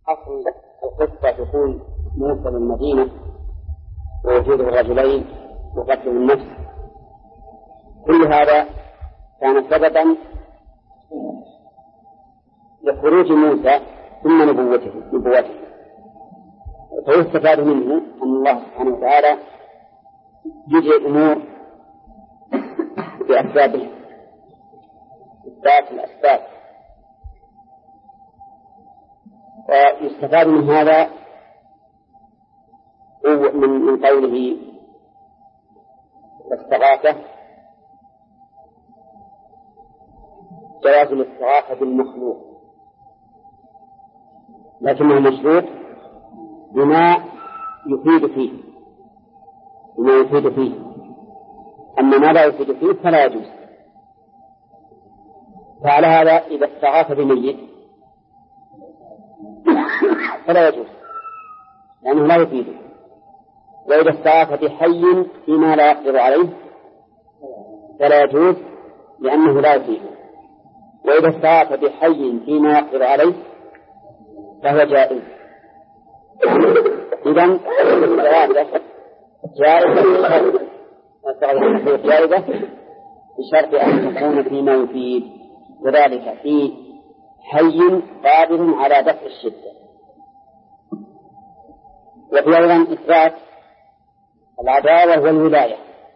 أصل القصة دخول موسى للمدينة ووجود الرجلين وقتل النفس، كل هذا كان سببا لخروج موسى ثم نبوته. فيستفاد منه أن الله سبحانه وتعالى يجري الأمور بأسبابه، الأسباب. ويستفاد من هذا من قوله الاستغاثة جواز الاستغاثة بالمخلوق، لكنه مشروط بما يفيد فيه، أما ما لا يفيد فيه فلا يجوز. فعلى هذا إذا استغاث بميت فلا يجوز لأنه لا يفيده، وإذا استغاث بحي فيما لا يقدر عليه فلا يجوز لأنه لا يفيده، وإذا استغاث بحي فيما يقدر عليه فهو جائز. إذن الاستغاثة جائزة بشرط أن تكون فيما يفيد، وذلك في حي قادر على دفع الشدة. وفي أيضا إثبات العداوة والولاية،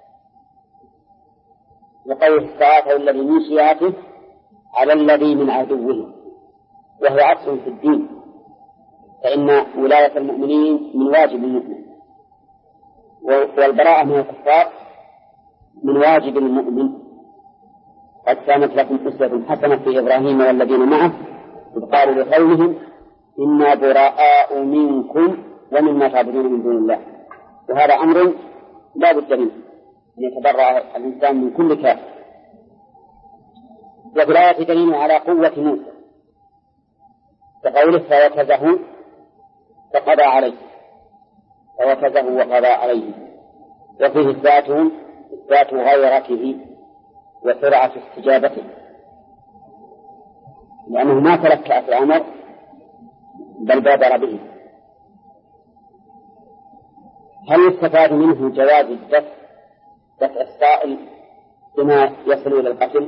لقول استغاثه الذي من شيعته على الذي من عدوه، وهو عكس في الدين، فإن ولاية المؤمنين من واجب المؤمن، والبراءة من الكفار من واجب المؤمن. قد كانت لكم أسوة حسنة في إبراهيم والذين معه إذ قالوا لقومهم إنا براء منكم ومما تعبدون من دون الله. وهذا أمر لا بد منه، أن يتبرأ الإنسان من كل كافر. وفي الآية دليل على قوة موسى كقوله فوكزه فقضى عليه، فوكزه وقضى عليه، وفيه إثبات غيرته وسرعة استجابته، لأنه ما تلكأ في الأمر بل بادر به. هل يستفاد منه جواز دفع السائل بما يصل إلى القتل؟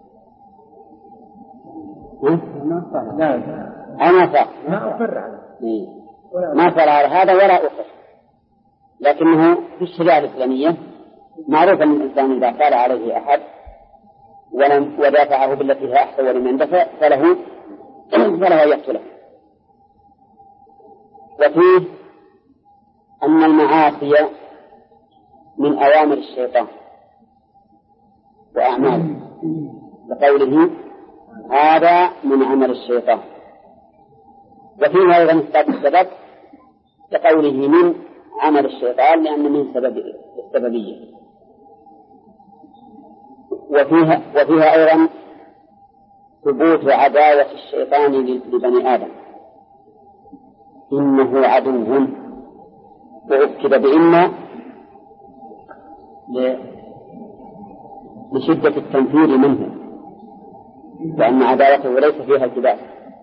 ما صار على هذا ولا أخر، لكنه في الشريعة الإسلامية معروف أن الإنسان إذا قال عليه أحد ودافعه بالتي هي أحسن ولمن دفع فله يقتله. وفيه أن المعاصي من أوامر الشيطان وأعماله، لقوله هذا من عمل الشيطان. وفيه أيضا إثبات السبب لقوله من عمل الشيطان لأن من السببية. وفيها أيضا ثبوت عداوة الشيطان لبني آدم، إنه عدو، وأكد بإن لشدة التنفير منه، لأن عداوته ليس فيها التباس.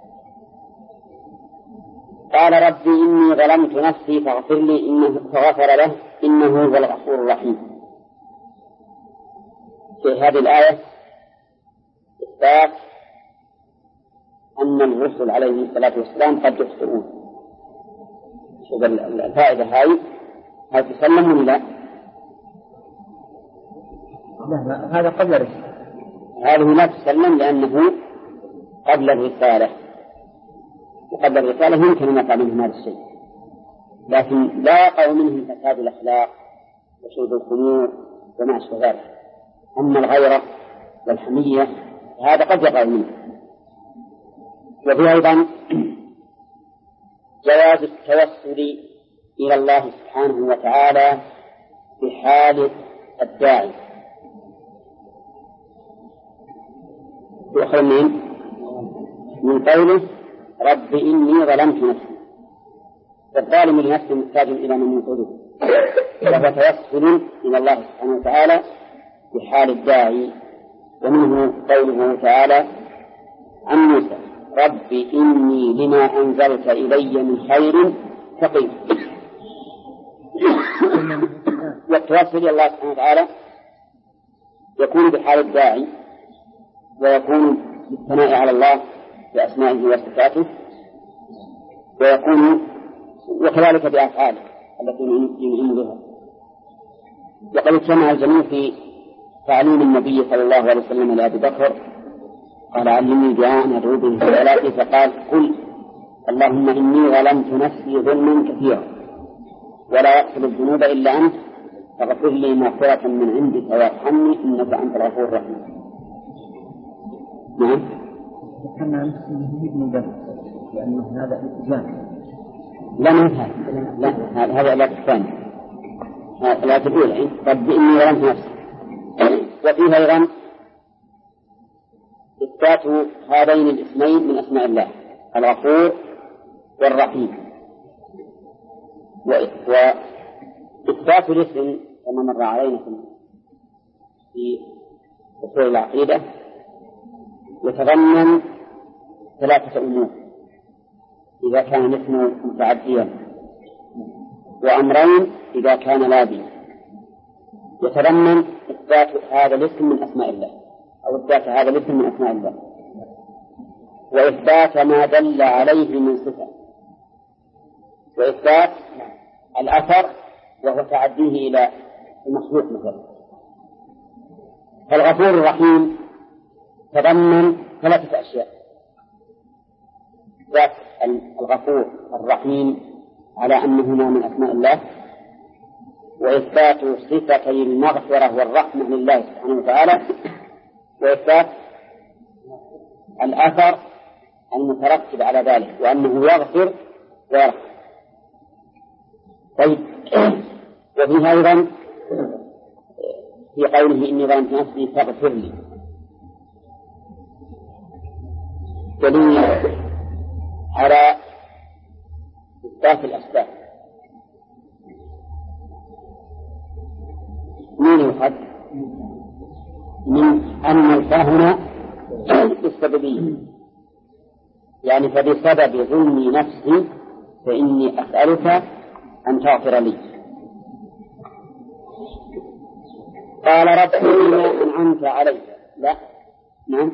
قال ربي إني ظلمت نفسي فاغفر لي فغفر له إنه هو الغفور الرحيم. في هذه الآية إثبات أن الرسل عليهم الصلاة والسلام قد يخطئون. شوف الفائدة هل تسلم ولا لا؟ هذا قبل الرسالة، هذه لا تسلم لأنه قبل الرسالة، وقبل الرسالة يمكن أن يقع منهم هذا الشيء، لكن لا يقع منهم فساد الأخلاق وشرب الخمور وما أشبه ذلك. أما الغيرة والحمية هذا قد يقع منه. وفي أيضا جواز التوسل إلى الله سبحانه وتعالى بحال الداعي. يؤخذ من قوله رب إني ظلمت نفسي، فالظالم لنفسه محتاج إلى من ينقذه، فهو توسل إلى الله سبحانه وتعالى بحال الداعي. ومنه قوله تعالى عن موسى رب إني لما أنزلت إلي من خير فقير. والتوسل إلى الله سبحانه وتعالى يكون بحال الداعي، ويكون بالثناء على الله بأسمائه وصفاته، ويكون وكذلك بأفعاله التي ينعم بها. وقد اجتمع الجميع في تعليم النبي صلى الله عليه وسلم لأبي بكر، قال علمني دعاء أدعو به في صلاتي، فقال قل اللهم إني ظلمت نفسي ظلما كثيرا ولا يغفر الذنوب إلا أنت فاغفر لي مغفرة من عندك وارحمني إنك أنت الغفور الرحيم. نعم. كما ابن جبل لأن هذا الإجماع. لا هذا الآية الثانية، الآية الأولى رب إني ظلمت نفسي. وفيها أيضا إثبات هذين الاسمين من أسماء الله الغفور والرحيم. وإثبات الاسم كما مر علينا في أصول العقيدة يتضمن ثلاثة أمور إذا كان الاسم متعديا، وأمرين إذا كان لازما. يتضمن إثبات هذا الاسم من أسماء الله أو إثبات هذا الاسم من أسماء الله، وإثبات ما دل عليه من صفة، وإثبات الأثر وهو تعديه إلى المخلوق مثلا. فالغفور الرحيم تضمن ثلاثة أشياء: إثبات الغفور الرحيم على أنهما من أسماء الله، وإثبات صفتي المغفرة والرحمة لله سبحانه وتعالى، وإثبات الأثر المترتب على ذلك وأنه يغفر ويرحم. طيب، وفيها أيضا في قوله إني ظلمت نفسي فاغفر لي دليل على إثبات الأسباب. من يؤخذ من أن الفهم السببية، يعني فبسبب ظلمي نفسي فإني أسألك أن تغفر لي. قال رب بما أنعمت علي. لا، نعم،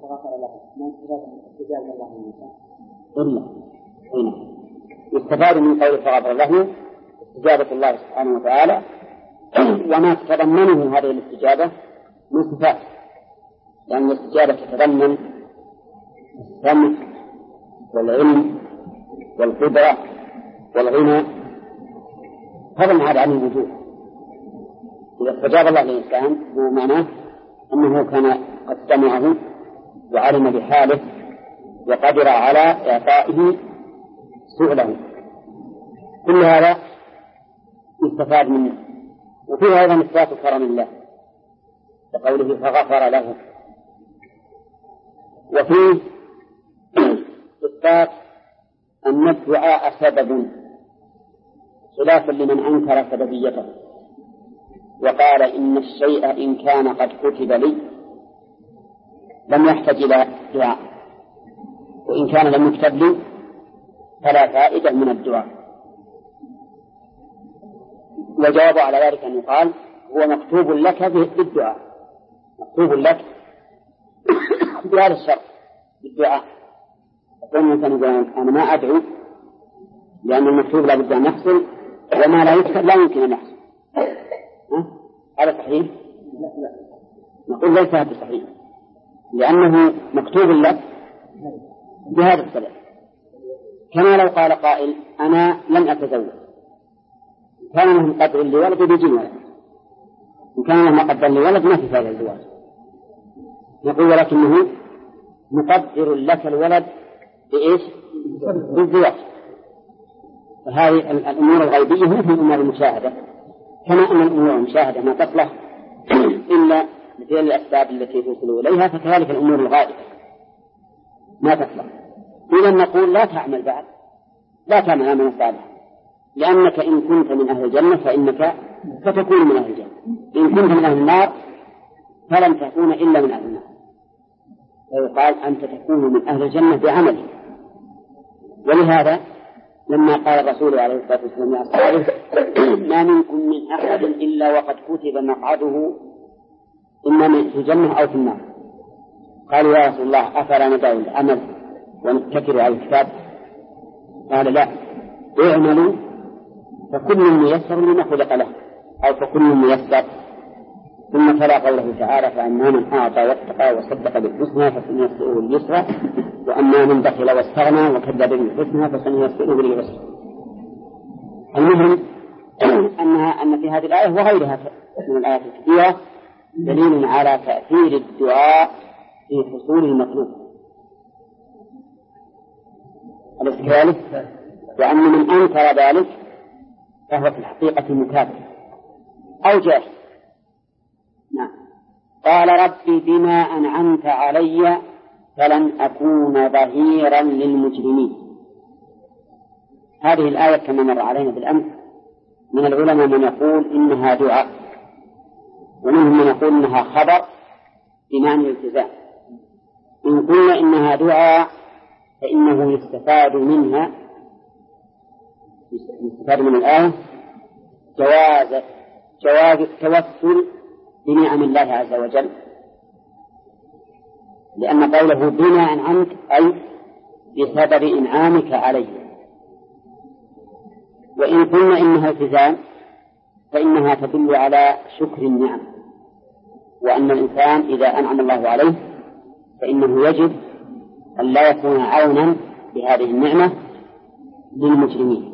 إلا هنا يستفاد من قول فغفر له استجابة الله سبحانه وتعالى وما تتضمنه هذه الاستجابة من صفات، لأن الاستجابة تتضمن السمع والعلم والقدرة والغنى، هذا هذا عن الوجود. إذا استجاب الله للإنسان هو معناه أنه كان قد سمعه وعلم بحاله وقدر على إعطائه سؤله. كل هذا يستفاد منه. وفيه أيضا إثبات كرم الله بقوله فغفر له، وفيه إثبات أن الدعاء سبب خلافا لمن أنكر سببيته وقال إن الشيء إن كان قد كتب لي لم يحتاج إلى دعاء، وإن كان لم يكتب لي فلا فائدة من الدعاء. وجواب على ذلك أن يقال هو مكتوب لك بالدعاء، مكتوب لك بهذا الشرط بالدعاء. يقول الإنسان أنا ما أدعو لأن المكتوب لا بد أن يحصل، وما لا يكتب لا يمكن أن يحصل. هذا صحيح؟ لا. نقول ليس هذا صحيح، لأنه مكتوب لك بهذا السبب. كما لو قال قائل أنا لن أتزوج، كان له مقدر لولد بيجي ولد، إن كان له مقدر لولد ما في فائدة الزواج. نقول ولكنه مقدر لك الولد بإيش؟ بالزواج. فهذه الأمور الغيبية مثل الأمور المشاهدة، كما أن الأمور المشاهدة ما تصلح إلا مثل الأسباب التي توصل إليها، فكذلك الأمور الغائبة ما تصلح. إذا نقول لا تعمل بعد، لا تعمل عملا صالحا، لأنك إن كنت من أهل الجنة فإنك ستكون من أهل الجنة، إن كنت من أهل النار فلن تكون إلا من أهل النار. ويقال أنت تكون من أهل الجنة بعمله. ولهذا لما قال الرسول عليه الصلاة والسلام لأصحابه ما منكم من أحد إلا وقد كتب مقعده إما في الجنة أو في النار، قالوا يا رسول الله أفلا ندع العمل ونتكل على الكتاب؟ قال لا، اعملوا فكل ميسر لما خلق له، أو فكل ميسر. ثم تلا قوله تعالى فأما من أعطى واتقى وصدق بالحسنى فسنيسره لليسرى وأما من بخل واستغنى وكذب بالحسنى فسنيسره للعسرى. المهم أن في هذه الآية وغيرها من الآيات الكثيرة دليل على تأثير الدعاء في حصول المطلوب. أليس كذلك؟ وأن من أنكر ذلك فهو في الحقيقة مكافر أو جاهل. نعم. قال ربي بما أنعمت علي فلن أكون ظهيرا للمجرمين. هذه الآية كما مر علينا بالأمس من العلماء من يقول إنها دعاء، ومنهم من يقول إنها خبر بمعنى الالتزام. إن قلنا إنها دعاء فإنه يستفاد من الآية جواز التوسل بنعم الله عز وجل، لأن قوله بما أنعمت أي بسبب إنعامك علي. وإن قلنا إنها التزام فإنها تدل على شكر النعم، وأن الإنسان إذا أنعم الله عليه فإنه يجب أن لا يكون عونا بهذه النعمة للمجرمين.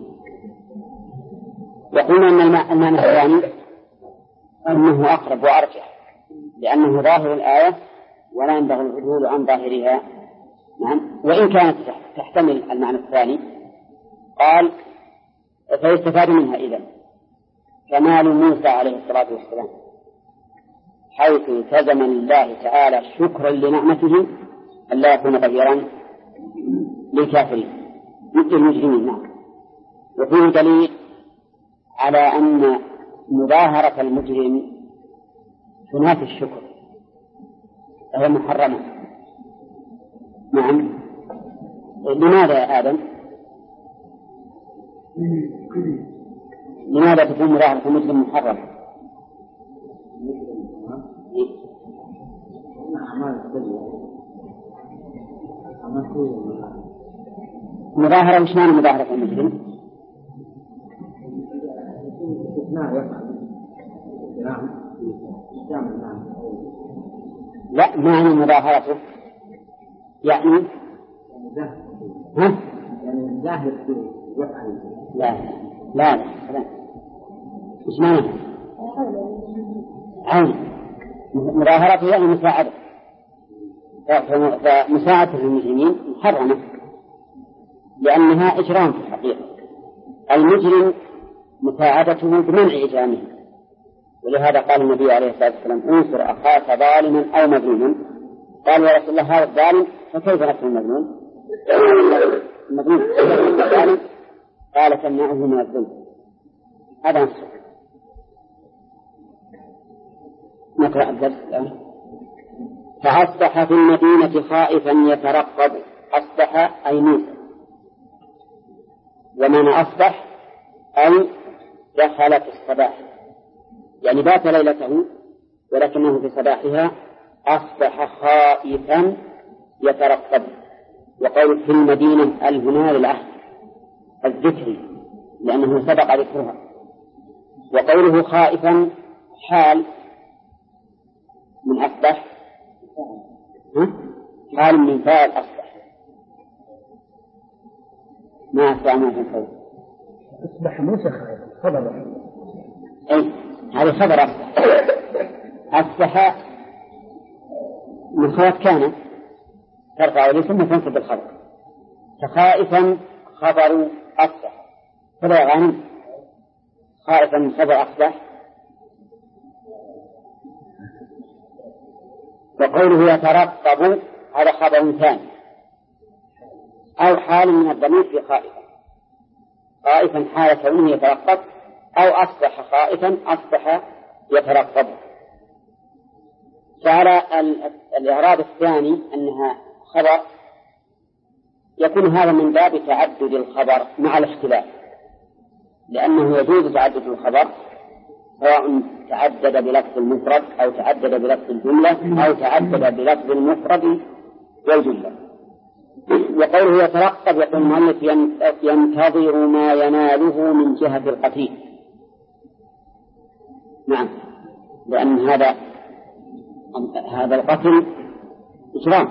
وقلنا أن المعنى الثاني أنه أقرب وأرجح، لأنه ظاهر الآية ولا ينبغي العدول عن ظاهرها. نعم. وإن كانت تحتمل المعنى الثاني قال فيستفاد منها إذن كمال موسى عليه الصلاة والسلام حيث التزم لله تعالى شكرا لنعمته أن لا يكون ظهيرا للكافرين مثل المجرمين. نعم. وفيه دليل على أن مظاهرة المجرم تنافي الشكر فهي محرمة. نعم. لماذا يا آدم؟ لماذا تكون مظاهرة المجرم محرمة؟ مظاهرة وش معنى مظاهرة المجرم؟ لا، معنى مظاهرته يعني ظاهر يفعل. لا وش معنى عون؟ مظاهرته يعني مساعدة، فمساعدة المجرمين محرمة لأنها إجرام في الحقيقة. المجرم مساعدته بمنع إجرامه، ولهذا قال النبي عليه الصلاة والسلام انصر أخاك ظالما أو مظلوما. قال يا رسول الله هذا الظالم فكيف نصر المظلوم؟ قال تمنعه من الظلم. هذا نصر. نقرأ الدرس الآن. فأصبح في المدينة خائفا يترقب. أصبح أي موسى، ومن أصبح أي دخل في الصباح، يعني بات ليلته ولكنه في صباحها أصبح خائفا يترقب. وقول في المدينة هنا للعهد الذكري لأنه سبق ذكرها. وقوله خائفا حال من أصبح، حال من فاعل أصبح. ما أصبح ما في الخوف. أصبح موسى خائفا خبر. أي هذا خبر أصبح. أصبح من خوات كان ترفع ولي ثم تنصب الخبر، فخائفا خبر أصبح. فلا غني خائفا من خبر أصبح. وقوله يترقب هذا خبر ثاني أو حال من الضمير في خائفا. خائفا حال كونه يترقب، أو أصبح خائفا أصبح يترقب. فعلى الإعراب الثاني أنها خبر يكون هذا من باب تعدد الخبر مع الاختلاف، لأنه يجوز تعدد الخبر سواء تعدد بلفظ المفرد أو تعدد بلفظ الجملة أو تعدد بلفظ المفرد والجملة. وقوله يترقب يقول المؤلف ينتظر ما يناله من جهة القتيل. نعم، لأن هذا القتل إجرام،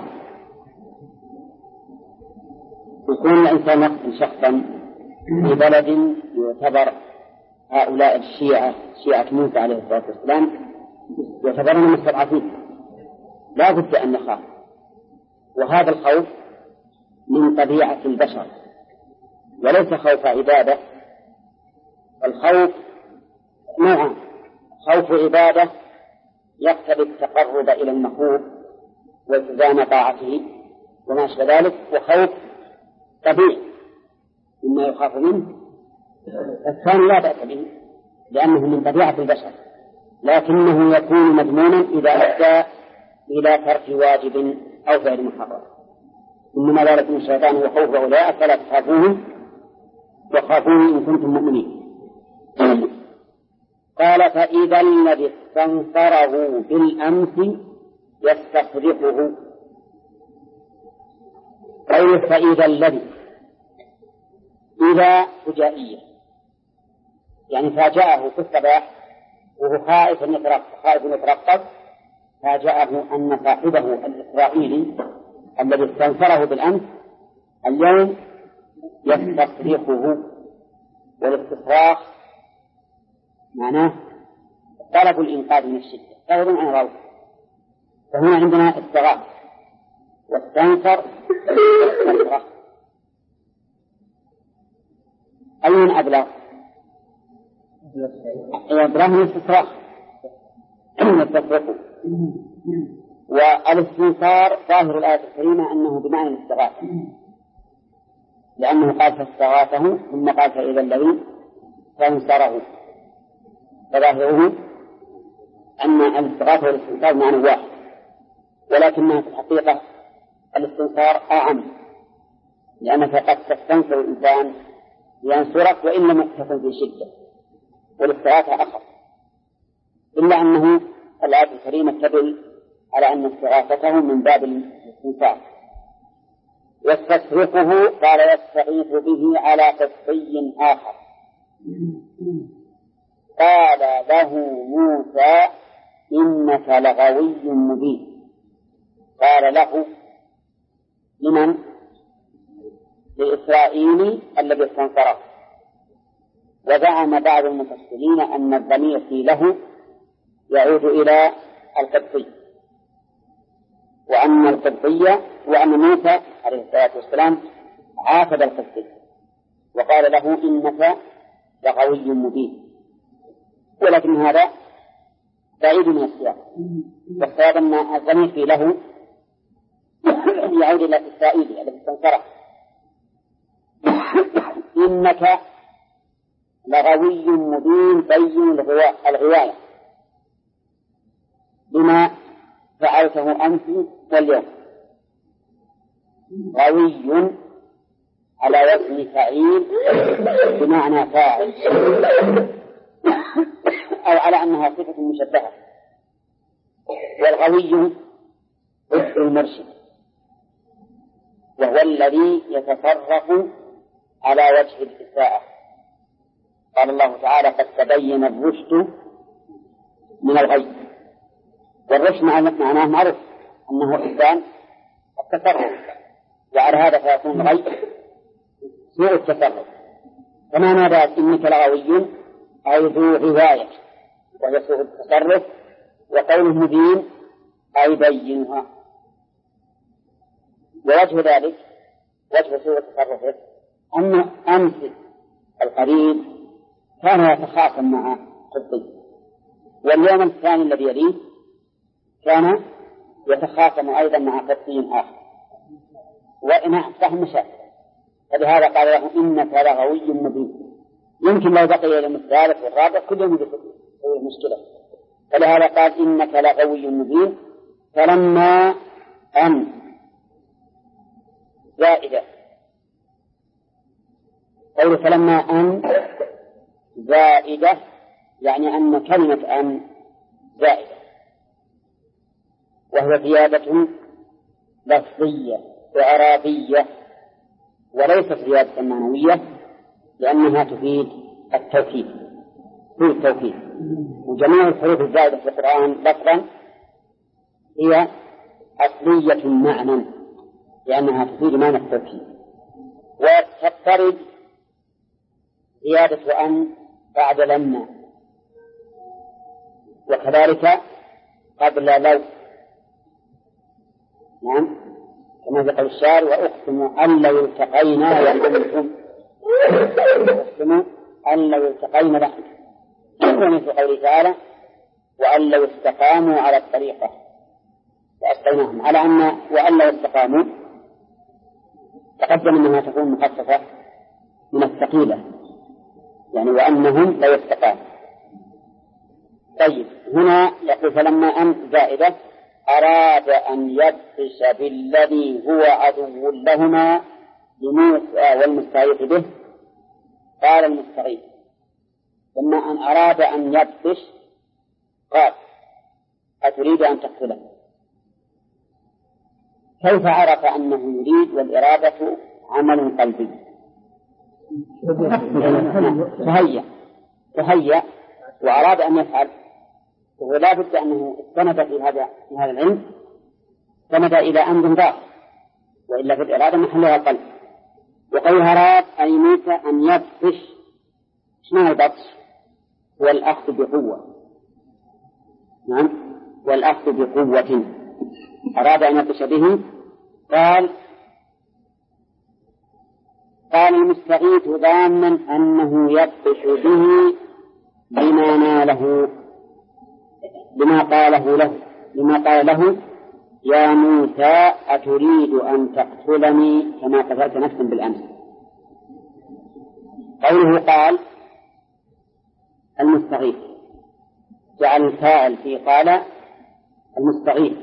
يكون الإنسان يقتل شخصا في بلد يعتبر هؤلاء شيعة موسى عليه الصلاة والسلام يعتبرون مستضعفين، لا بد أن نخاف، وهذا الخوف من طبيعة البشر وليس خوف عبادة. الخوف نوعان: خوف عبادة يقتضي التقرب إلى المخوف والتزام طاعته وما أشبه ذلك، وخوف طبيعي مما يخاف منه. الثاني لا بأس به لأنه من طبيعة البشر، لكنه يكون مذموما إذا أدى إلى ترك واجب أو فعل محرم. إنما ذلك من الشيطان وخوف أولئك فلا تخافوهم وخافوني إن كنتم مؤمنين. قال: فإذا الذي استنصره بالأمس يستصرخه. قوله فإذا الذي، إذا فجائية يعني فاجأه في الصباح وهو خائف يترقب، فاجأه أن صاحبه الإسرائيلي الذي استنصره بالأمس اليوم يستصرخه. والاستصراخ معناه طلب الإنقاذ من الشدة، طلب عن روض. فهنا عندنا استغاث واستنصر استصرخ. أين أبلغ؟ أبلغ من الاستصراخ يستصرخه. والاستنصار ظاهر الآية الكريمة أنه بمعنى الاستغاثة، لأنه قال فاستغاثه ثم قال فإذا الذي فانصره، فظاهره أن الاستغاثة والاستنصار معنى واحد، ولكنها في الحقيقة الاستنصار أعم، لأنك قد تستنصر الإنسان ينصرك وإن لم تكن في شدة، والاستغاثة أخف، إلا أنه الآية الكريمة تدل على أن استغاثته من باب الاستنصار. يستصرخه قال يستغيث به على قبطي آخر. قال له موسى إنك لغوي مبين. قال له لمن؟ لإسرائيل الذي استنصره. وزعم بعض المفسرين أن الضمير في له يعود إلى القبطي، وأن القبطية وأن موسى عليه الصلاة والسلام عاتب القبطي وقال له إنك لغوي مبين، ولكن هذا بعيد من السياق. والصواب أن الضمير في له يعود إلى إسرائيل الذي استنصره. إنك لغوي مبين بين الغواية بما فعلته أمس واليوم. غوي على وزن فعيل بمعنى فاعل، أو على أنها صفة مشبهة. والغوي ضد المرشد، وهو الذي يتصرف على وجه الإساءة. قال الله تعالى قد تبين الرشد من الغي، والرشد معناه معروف أنه إنسان التصرف، وعلى هذا فيكون الغي سوء التصرف. فما نادى إنك لغوي أي ذو غواية وهي سوء التصرف، وقوله مبين أي بينها. ووجه ذلك وجه سوء التصرف أن أمس القريب كان يتخاصم مع قبطي، واليوم الثاني الذي يليه كان يتخاصم أيضا مع قبطي آخر، وإنها أفتح مشاكل. فلهذا قال له إنك لغوي مبين. يمكن لو بقي يوم الثالث والرابع كل يوم يصير مشكلة. فلهذا قال إنك لغوي مبين فلما أن زائدة. قوله فلما أن زائدة يعني أن كلمة أن زائدة، وهو زيادة لفظية وإعرابية وليست زيادة معنوية، لأنها تفيد التوكيد. وجميع الحروف الزائدة في القرآن لفظا هي أصلية معنى، لأنها تفيد معنى التوكيد. وتضطرد زيادة أن بعد لما، وكذلك قبل لو. نعم، كما في قول الشاعر وأقسم أن لو التقينا وأنتم، أقسم أن لو التقينا لحن، ومثل قوله تعالى وأن لو استقاموا على الطريقة لأسقيناهم، على أن وأن لو استقاموا تقدم أنها تكون مخففة من الثقيلة، يعني وأنهم لو استقاموا. طيب، هنا يقول فلما أن زائدة أراد أن يبطش بالذي هو عدو لهما لموسى والمستغيث به. قال المستغيث لما أن أراد أن يبطش قال أتريد أن تقتله؟ كيف عرف أنه يريد والإرادة عمل قلبي؟ تهيأ وأراد أن يفعل، ولا بد أنه استند في هذا العلم، استند إلى أمر ضار، وإلا في الإرادة محلها القلب. وقول أراد أي موسى أن يبطش. ما البطش؟ هو الأخذ بقوة. نعم، والأخذ بقوة. أراد أن يبطش به. قال المستغيث ظانا أنه يبطش به لما قال له يا موسى أتريد أن تقتلني كما قتلت نفسا بالأمس. قوله قال المستغيث جعل الفاعل في قال المستغيث،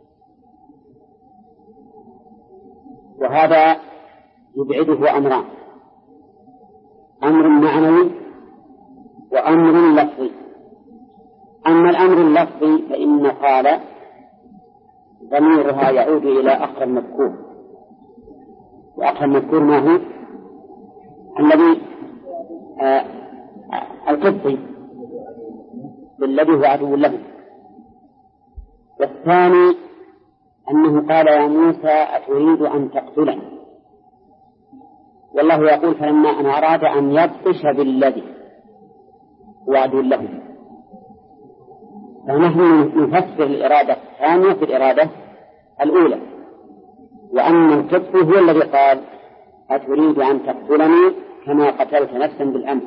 وهذا يبعده أمران: أمر معنوي وأمر لفظي. أما الأمر اللفظي فإن قال ضميرها يعود إلى أقرب مذكور، وأقرب مذكور ما هو؟ الذي القبطي بالذي هو عدو له. والثاني أنه قال يا موسى أتريد أن تقتلني، والله يقول فلما أن أراد أن يبطش بالذي هو عدو له. فنحن نفسر الإرادة الثانية في الإرادة الأولى، وأن القبطي هو الذي قال أتريد أن تقتلني كما قتلت نفسا بالأمس.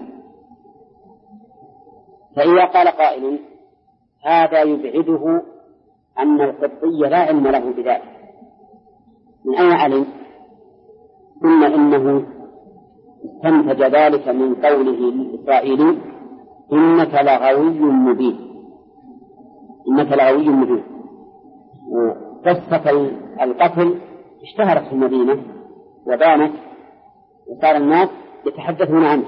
فإذا قال قائل هذا يبعده أن القبطي لا علم له بذلك، من أين علم؟ ثم إنه استنتج ذلك من قوله للإسرائيلي إنك لغوي مبين. وقصة القتل اشتهرت في المدينة وبانت، وصار الناس يتحدثون عنه.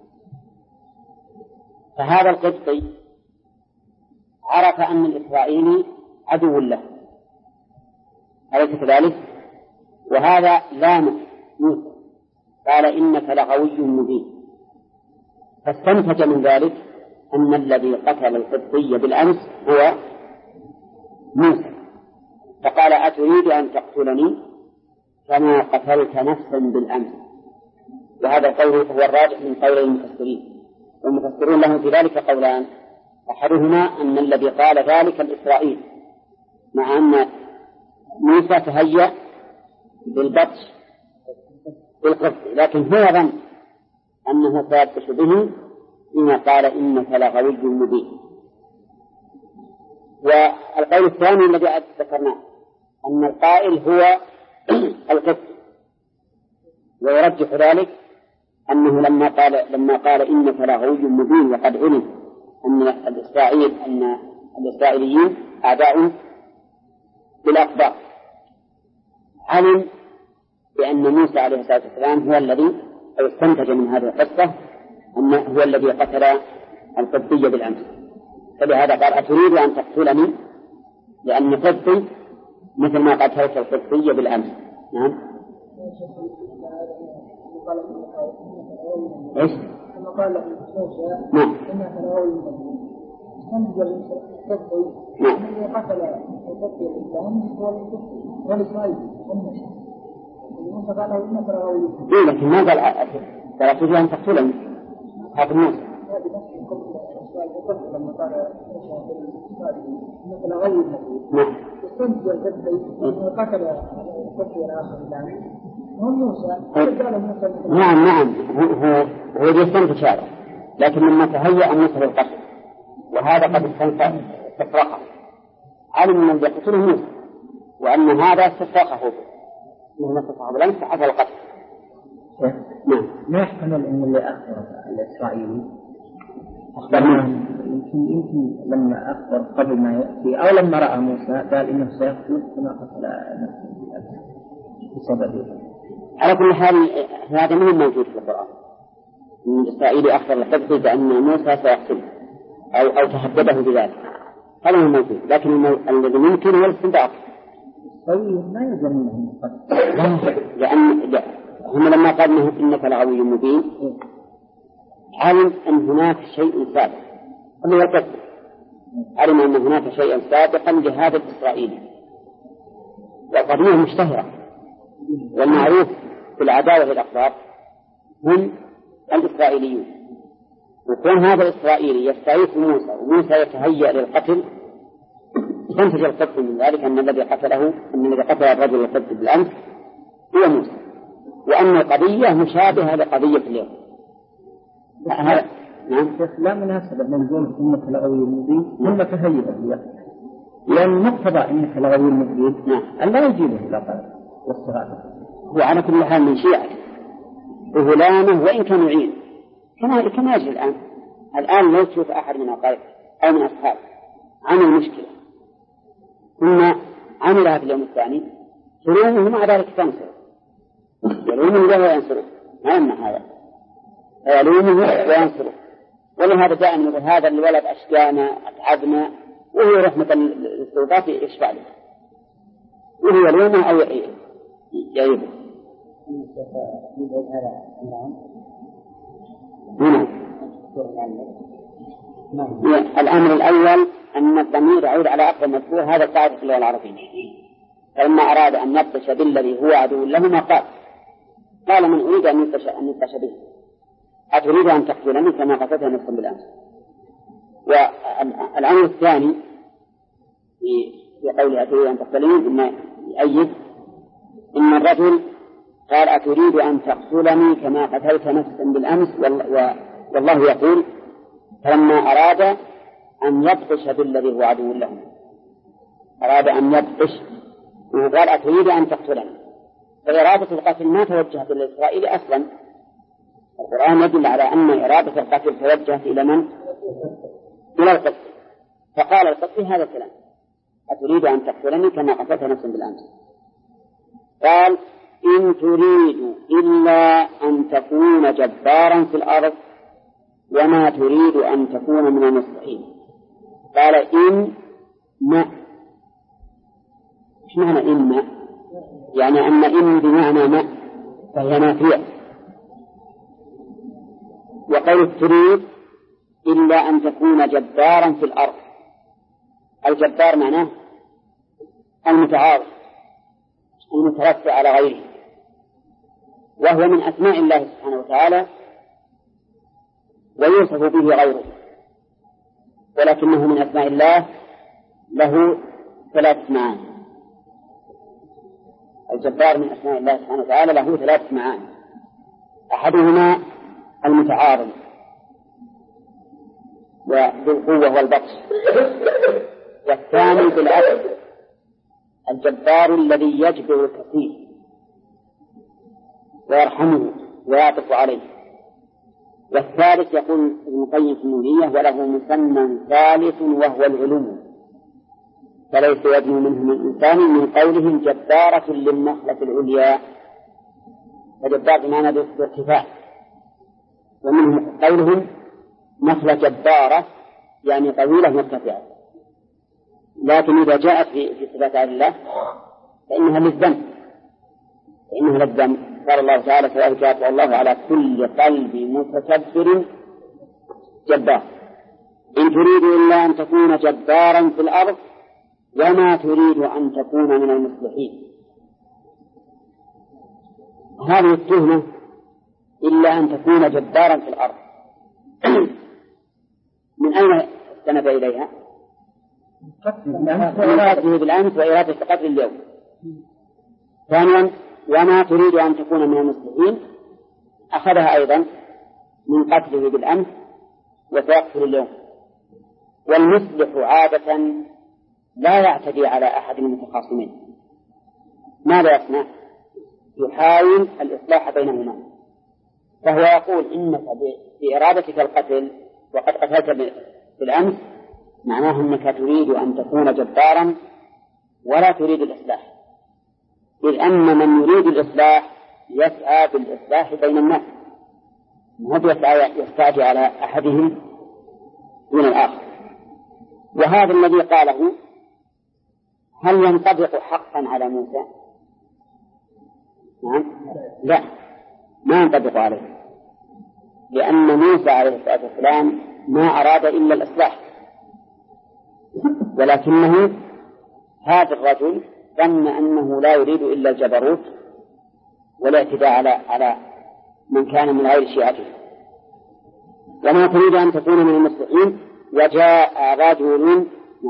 فهذا القبطي عرف أن الإسرائيلي عدو له، أليس كذلك؟ وهذا لام موسى قال إنك لغوي مبين، فاستنتج من ذلك أن الذي قتل القبطي بالأمس هو موسى، فقال أتريد أن تقتلني كما قتلت نفسا بالأمس. وهذا القول هو الراجح من قول المفسرين، والمفسرون لهم في ذلك قولان: أحدهما أن الذي قال ذلك الإسرائيل، مع أن موسى تهيأ بالبطش بالقبطي، لكن هو ظن أنه سيبطش به فيما قال إنك لغوي مبين. والقول الثاني الذي ذكرناه أن القائل هو القبطي، ويرجح ذلك أنه لما قال إنك لغوي مبين وقد علم أن الإسرائيليين أعداء بالأخبار علم بأن موسى عليه الصلاة والسلام هو الذي استنتج من هذه القصة أنه هو الذي قتل القبطي بالأمس، فلهذا قال أتريد أن تقتلني لأني قبطي مثل ما قتلت القبطي بالأمس. نعم. إيش؟ نعم. لكن ما قال ترى تريد أن تقتلني هذا موسى. نعم نعم هو يستنتج هذا، لكن لما تهيأ موسى للقتل وهذا قد استفرقه علم من يقتله موسى وأن هذا استفرقه من استفرقه بالأمس حصل القتل. نعم. ما يحتمل أن اللي أخبر الإسرائيلي يمكن لما أخبر قبل ما يأتي أو لما رأى موسى قال إنه سيقتل كما قتل بسببه. على كل حال هذا من موجود في القرآن، من الإسرائيلي أخبر القبطي بأن موسى سيقتله أو تهدده بذلك، هذا هو موجود، لكن الذي ممكن هو الاستنباط. طيب ما يلزمونه القتل لأن هم لما قالوا إنك لغوي مبين علم أن هناك شيء سابق، هو القتل، علم أن هناك شيئا سابقا لهذا الإسرائيلي، وقضية مشتهرة، والمعروف في العداوة والأخبار هم الإسرائيليون، وكون هذا الإسرائيلي يستعيث موسى وموسى يتهيأ للقتل ينتج القتل من ذلك أن الذي قتل الرجل القتل بالأمس هو موسى، وأن القضية مشابهة لقضية اليوم. نعم. لا مناسبة من نقول إنك لغوي مبين ثم تهيئ له، لأن مقتضى إنك لغوي مبين أن لا يجيبه إلى قتل والصغار. وعلى كل حال من شيعة وهلامه وإن كان يعين كما يجري الآن لو تشوف أحد من أقارب أو من أصحاب عمل مشكلة ثم عملها في اليوم الثاني تلومه مع ذلك تنصر، يلومه ولا ينصره، ما يمنع هذا، يلومه وينصره. ولهذا جاء أن هذا الولد أشقانا أتعبنا وهو رحمة للسلطات يشفع له، وهو يلومه أو يعيبه. الأمر الأول أن الضمير يعود على أقرب مذكور، هذا القاعدة في اللغة العربية. فلما أراد أن يبطش بالذي هو عدو لهما قال من أريد أن يبطش به أتريد أن تقتلني كما قتلت نفسا بالأمس. والأمر الثاني في قوله أتريد أن تقتلني إن يؤيد إن الرجل قال أتريد أن تقتلني كما قتلت نفسا بالأمس، والله يقول فلما أراد أن يبطش بالذي هو عدو له، أراد أن يبطش وقال أتريد أن تقتلني، فإرادة القتل ما توجهت إلى إسرائيل أصلا. القرآن يدل على أن إرادة القتل توجهت إلى من؟ إلى القتل، فقال القتل هذا الكلام أتريد أن تقتلني كما قتلت نفسا بالأمس. قال إن تريد إلا أن تكون جبارا في الأرض وما تريد أن تكون من المصلحين. قال إن ما، إيش معنى إن ما؟ يعني أن إن بمعنى ما فهي نافية. وقال تريد إلا أن تكون جبارا في الأرض، الجبار معناه المتعاظم المترفع على غيره، وهو من أسماء الله سبحانه وتعالى ويوصف به غيره، ولكنه من أسماء الله له 3 معاني. الجبار من أسماء الله سبحانه وتعالى له 3 معاني، أحدهما المتعارض وبالقوة والبطش، والثاني بالعدل الجبار الذي يجبر الكثير ويرحمه ويعطف عليه، والثالث يقول ابن القيم في النونية وله مسمى ثالث وهو العلو، فليس يدنو منهم الإنسان من قولهم جبارة للنخلة العليا، فجبار بمعنى الارتفاع، ومنهم قولهم نخلة جبارة يعني طويلة مرتفعة. لكن إذا جاءت في صفات الله فإنها للذنب، قال الله تعالى كذلك يطبع الله على كل قلب متكبر جبار، إن تريد إلا أن تكون جبارا في الأرض وما تريد أن تكون من المصلحين. هذه التهمة إلا أن تكون جبارا في الأرض من أين استند إليها؟ إرادته بالأمس وإرادة قتل اليوم. ثانيا وما تريد أن تكون من المصلحين أخذها أيضا من قتله بالأمس وسيقتل اليوم. والمصلح عادة لا يعتدي على أحد من المتخاصمين، ماذا يصنع؟ يحاول الإصلاح بينهما، فهو يقول إنك بإرادتك القتل وقد قتلت بالأمس معناه أنك تريد أن تكون جبارا ولا تريد الإصلاح، إذ أن من يريد الإصلاح يسعى بالإصلاح بين الناس، وهو يستعجي على أحدهم من الآخر. وهذا الذي قاله هل ينطبق حقا على موسى؟ نعم؟ لا، ما ينطبق عليه، لأن موسى عليه الصلاة والسلام ما أراد إلا الإصلاح، ولكنه هذا الرجل ظن أنه لا يريد إلا الجبروت والاعتداء على من كان من غير شيعته. وما تريد أن تكون من المصلحين. وجاء رجل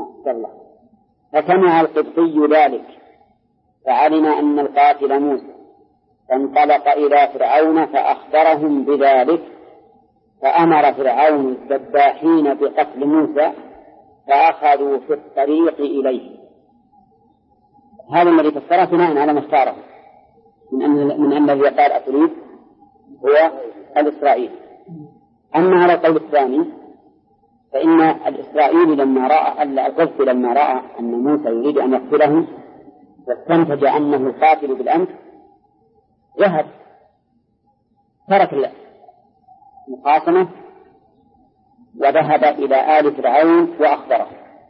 فسمع القبطي ذلك فعلم أن القاتل موسى، فانطلق إلى فرعون فأخبرهم بذلك، فأمر فرعون الذباحين بقتل موسى فأخذوا في الطريق إليه. هذا الذي فسره بناء على ما اختاره من أن الذي قال أتريد هو الإسرائيلي. أما على القول الثاني فإن الإسرائيلي لما رأى القبطي لما رأى أن موسى يريد أن يقتله واستنتج أنه القاتل بالأمس ذهب ترك المقاسمة وذهب إلى آل فرعون وأخبره،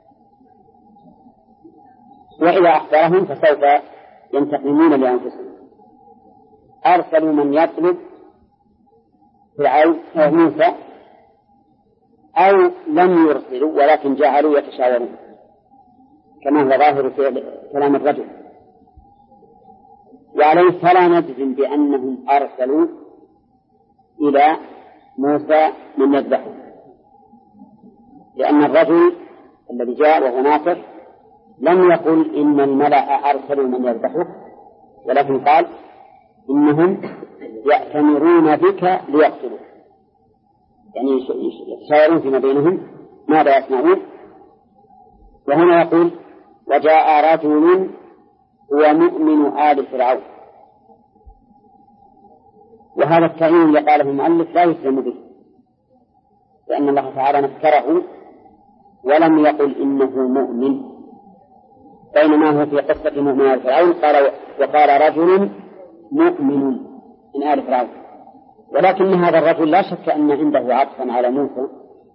وإذا أخبرهم فسوف ينتقمون لأنفسهم. أرسلوا من يطلب فرعون موسى أو لم يرسلوا ولكن جعلوا يتشاورون كما هو ظاهر في كلام الرجل. وعليه فلا نجزم بأنهم أرسلوا إلى موسى من يذبحه، لأن الرجل الذي جاء وهو ناصر لم يقل إن الملأ أرسلوا من يذبحه، ولكن قال إنهم يأتمرون بك ليقتلوا، يعني يتشاورون فيما بينهم ماذا يصنعون. وهنا يقول وجاء رجل هو مؤمن آل فرعون، وهذا التعيين اللي قاله المؤلف لا يسلم به، لأن الله تعالى نكره ولم يقل إنه مؤمن، بينما هو في قصة مؤمن آل فرعون وقال رجل مؤمن من آل فرعون، ولكن هذا الرجل لا شك أن عنده عطفا على موسى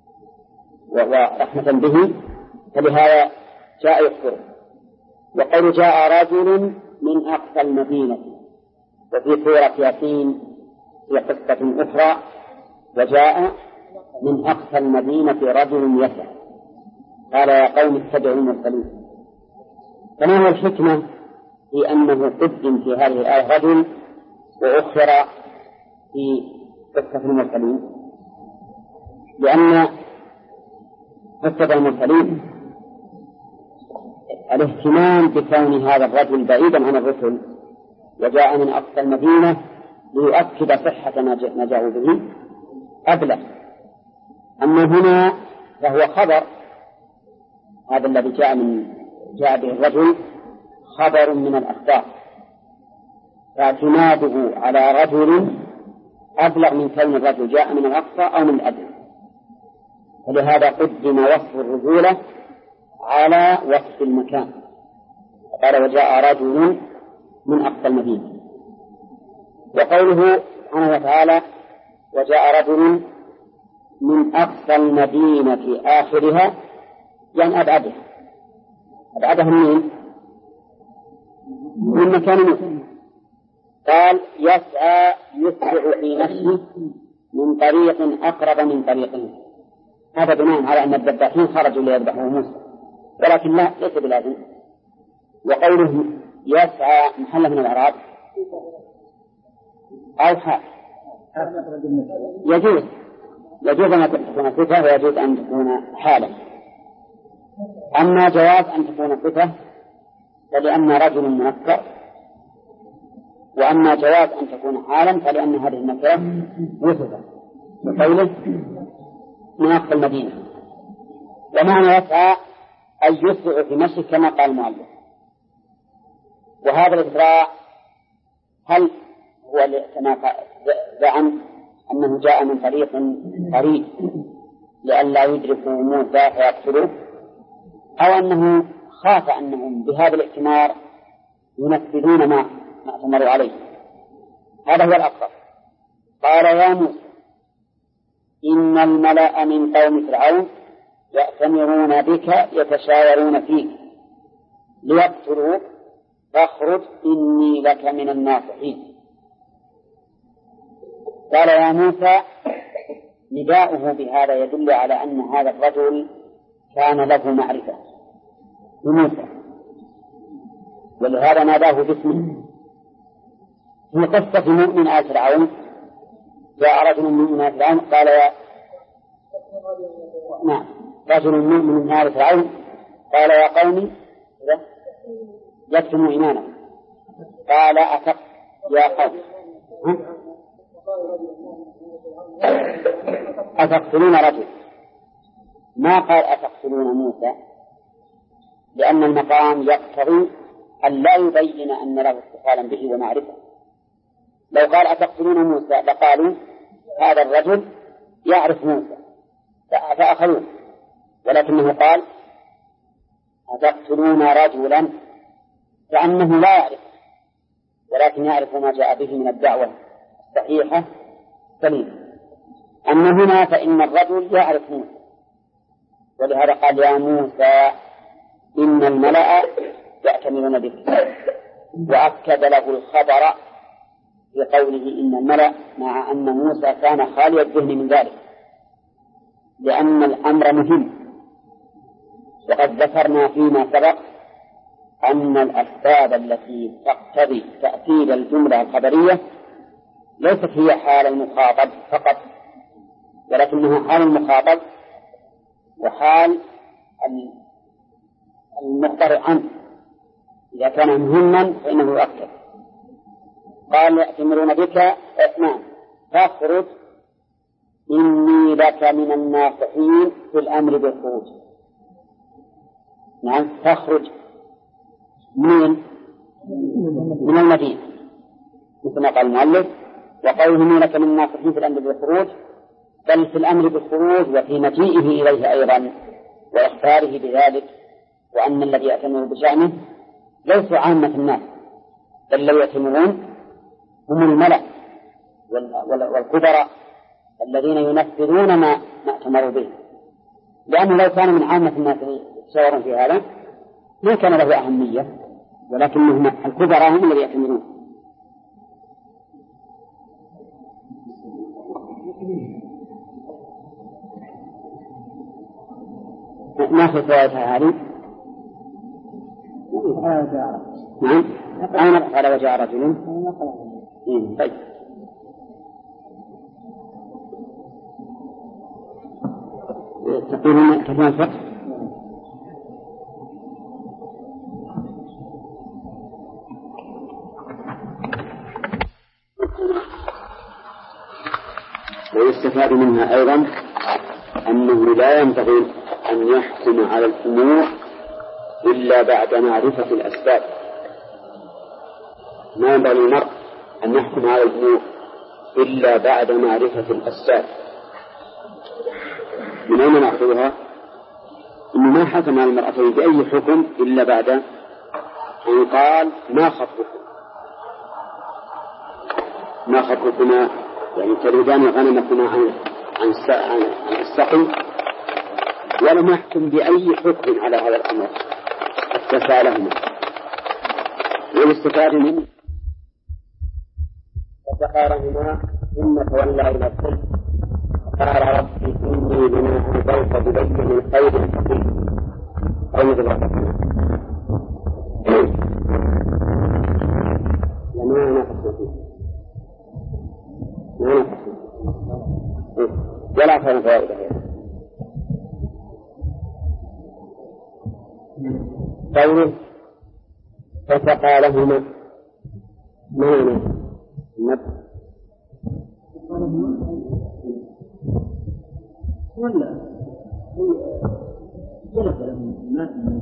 ورحمة به، فلهذا جاء يخبره. وقال جاء رجل من أقصى المدينة، وفي سورة ياسين في قصة أخرى وجاء من أقصى المدينة رجل يسعى قال يا قوم اتبعوا المرسلين. فما هو الحكمة في أنه قدم في هذه الآية رجل وأخر في قصة المرسلين؟ لأن قصة المرسلين الاهتمام بكون هذا الرجل بعيدا عن الرسل وجاء من أقصى المدينة ليؤكد صحة ما جاءوا به قبله. أما هنا فهو خبر، هذا الذي جاء به الرجل خبر من الأخبار، فاعتماده على رجل أبلغ من كون الرجل جاء من الأقصى أو من الأدنى، ولهذا قدم وصف الرجولة على وصف المكان، قال وجاء رجل من أقصى المدينة. وقوله سبحانه وتعالى وجاء رجل من أقصى المدينة آخرها، يعني أبعدها من مكان موسى. قال يسعى يسرع في نفسه من طريق أقرب من طريقه، هذا بناء على أن الذباحين خرجوا ليذبحوا موسى، ولكن لا ليس بلازم. وقوله يسعى محل من الإعراب أو حال، يجوز أن تكون صفة ويجوز أن تكون حالا. أما جواز أن تكون صفة فلأن رجل منكر، وأما جواز أن تكون حالا فلأن هذه النكرة وصفة بقوله من أقصى المدينة. ومعنى يسعى أن يسرع في مشي كما قال المؤلف. وهذا الإسراع هل هو كما زعم أنه جاء من طريق قريب لئلا يدركوا موسى فيقتلوه، أو أنه خاف أنهم بهذا الائتمار ينفذون ما اعتمروا عليه؟ هذا هو الأقرب. قال يا موسى إن الملأ من قوم فرعون يأتمرون بك يتشاورون فيك ليقتلوك فاخرج إني لك من الناصحين. قال يا موسى، نداؤه بهذا يدل على أن هذا الرجل كان له معرفة بموسى، ولهذا ناداه باسمه. في قصة مؤمن آل فرعون جاء رجل من آل فرعون قال يا رجل من آل فرعون قال يا قومي يكتموا إيمانهم. قال يا قوم أتقتلون رجل، ما قال أتقتلون موسى، لأن المقام يقتضي أن لا يبين أن له اتصالا به ومعرفة. لو قال أتقتلون موسى لقالوا هذا الرجل يعرف موسى فأخذوه، ولكنه قال أتقتلون رجلا كأنه لا يعرف، ولكن يعرف ما جاء به من الدعوة الصحيحة سليمة. أما هنا فإن الرجل يعرف موسى، ولهذا قال يا موسى إن الملأ يأتمرون بك، وأكد له الخبر بقوله إن الملأ، مع أن موسى كان خالي الذهن من ذلك، لأن الأمر مهم. وقد ذكرنا فيما سبق أن الأسباب التي تقتضي تأكيد الجملة الخبرية ليست هي حال المخاطب فقط، ولكنها حال المخاطب وحال المخبر عنه. إذا كان مهما فإنه يؤكد. قال يأتمرون بك فاخرج إني لك من الناصحين في الأمر بالخروج. فاخرج من المدينة مثل ما قال المؤلف، وقوله إني لك من الناصحين في الأمر بالخروج، بل في الأمر بالخروج وفي مجيئه إليه أيضا وإخباره بذلك، وأن الذي يأتمر بشأنه ليس عامة الناس، بل الذي يأتمرون هم الملأ والكبراء الذين ينفذون ما اعتمروا به، لأنه لو كان من عامة الناس يتشاورون في هذا ما كان له أهمية، ولكنهم الكبراء هم الذين يأتمرون. ناخذ روايتها هذه. نعم أين قال وجاء رجل؟ طيب تقولون كمان فتح ويستفاد منها أيضا أنه لا ينبغي أن يحكم على الأمور إلا بعد معرفة الأسباب. ما ينبغي للمرء أن يحكم على الأمور إلا بعد معرفة الأسباب. من أين نأخذها؟ إنه ما حكم على المرأتين بأي حكم إلا بعد أن قال ما خطبكما يعني تريدان غنمكما عن السقي، ولم يحكم بأي حكم على هذا الأمر حتى سألهما. والاستفادة منه فتقارهما ثم تولى إلى الظل قال ربي إني لما أنزلت ببيت من خير فقير أو مثل هذا لما نفسه ولا خير فائدة قوله فسقى لهما معنى النفس ولا جلس لهم ماء من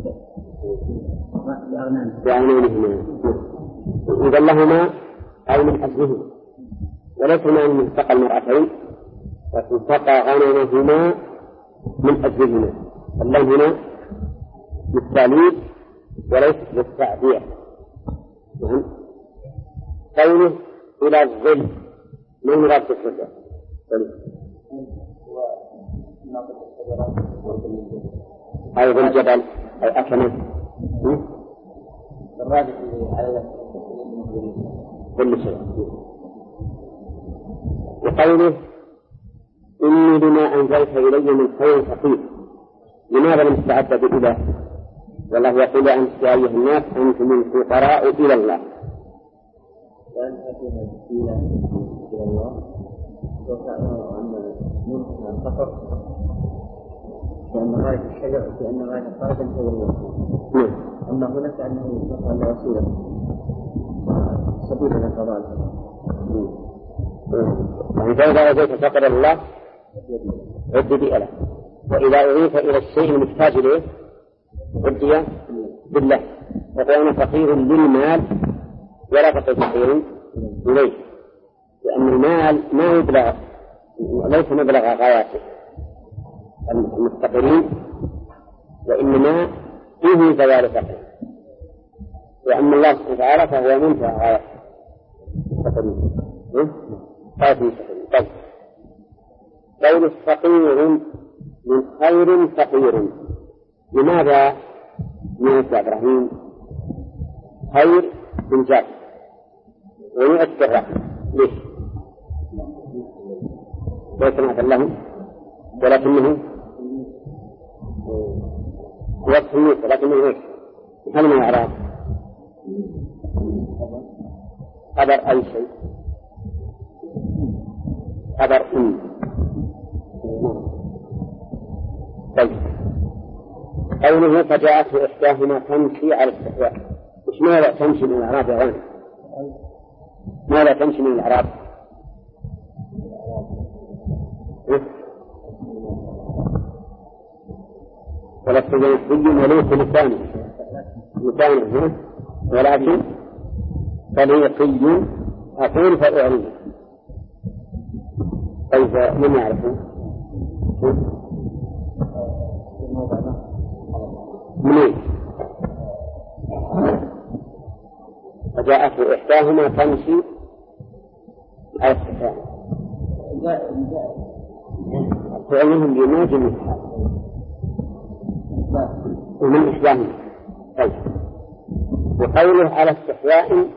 بأعنانهما إذا لهما أو من أجلهما، وليس معنى من سقى المرأتين لكن سقى غنمهما من أجلهما. اللهم هنا للتعليل وليس للتعبير. قوله إلى الظل ما يراد بالظل؟ أي بالجبل أي أكمل الراجح على كل شيء. وقوله إني بما أنزلت إلي من خير فقير، لماذا لم تتعدى بالإله؟ والله يقول أنت يا أيها الناس أنتم الفقراء إلى الله. لأن هذه الوسيلة إلى الله وكأنه أن منها الفقر لأن غاية الشجر لأن غاية الطرد هو الله. أما هنا كأنه يطلق على وسيلة سبيل القضاء. يعني فإذا وجدت فقر الله عد بأله، وإذا أضيف إلى الشيء المحتاج إليه عد بالله. وأنا فقير للمال ولا فقير إليه، لأن المال ما يبلغ ليس مبلغ غاياته المفتقرين، وإنما فيه زوال فقر، وأما الله سبحانه وتعالى فهو منتهى غاية المفتقرين. طيب قول فقير من خير فقير، لماذا يا إبراهيم خير من جاد ونؤثر الرحمة؟ ليش؟ ليس ماذا له ولكنه وصف النوت، ولكنه ايش؟ هل من الإعراب خبر أي شيء؟ خبر إن. طيب قوله فجاءته إحداهما تمشي على الاستحياء، وش ماذا تمشي من الإعراب يا غنم؟ ماذا تمشي من الإعراب؟ ولست جنسي وليس لسانه هنا، ولكن طليقي أقول فأعلم. طيب من يعرفه؟ منين؟ فجاءته إحداهما تمشي على السحاب فعلهم بموجب الحال ومن إحداهما. طيب وقوله على استحياء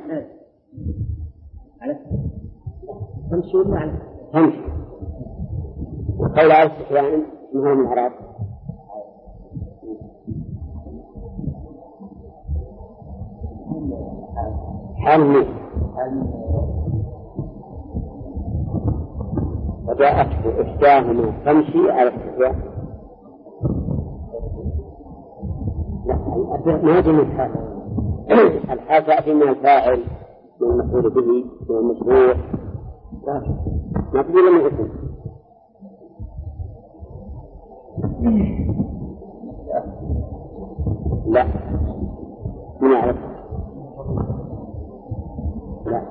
تمشي ولا على تمشي، وقول على استحياء اسمها من الأعراب حمل. وجاءته إحداهما تمشي على استحياء، ما جمع الحال. الحال تأتي من الفاعل من المفعول به من المشروع، ما تقول من اسم. لا من يعرف؟ لا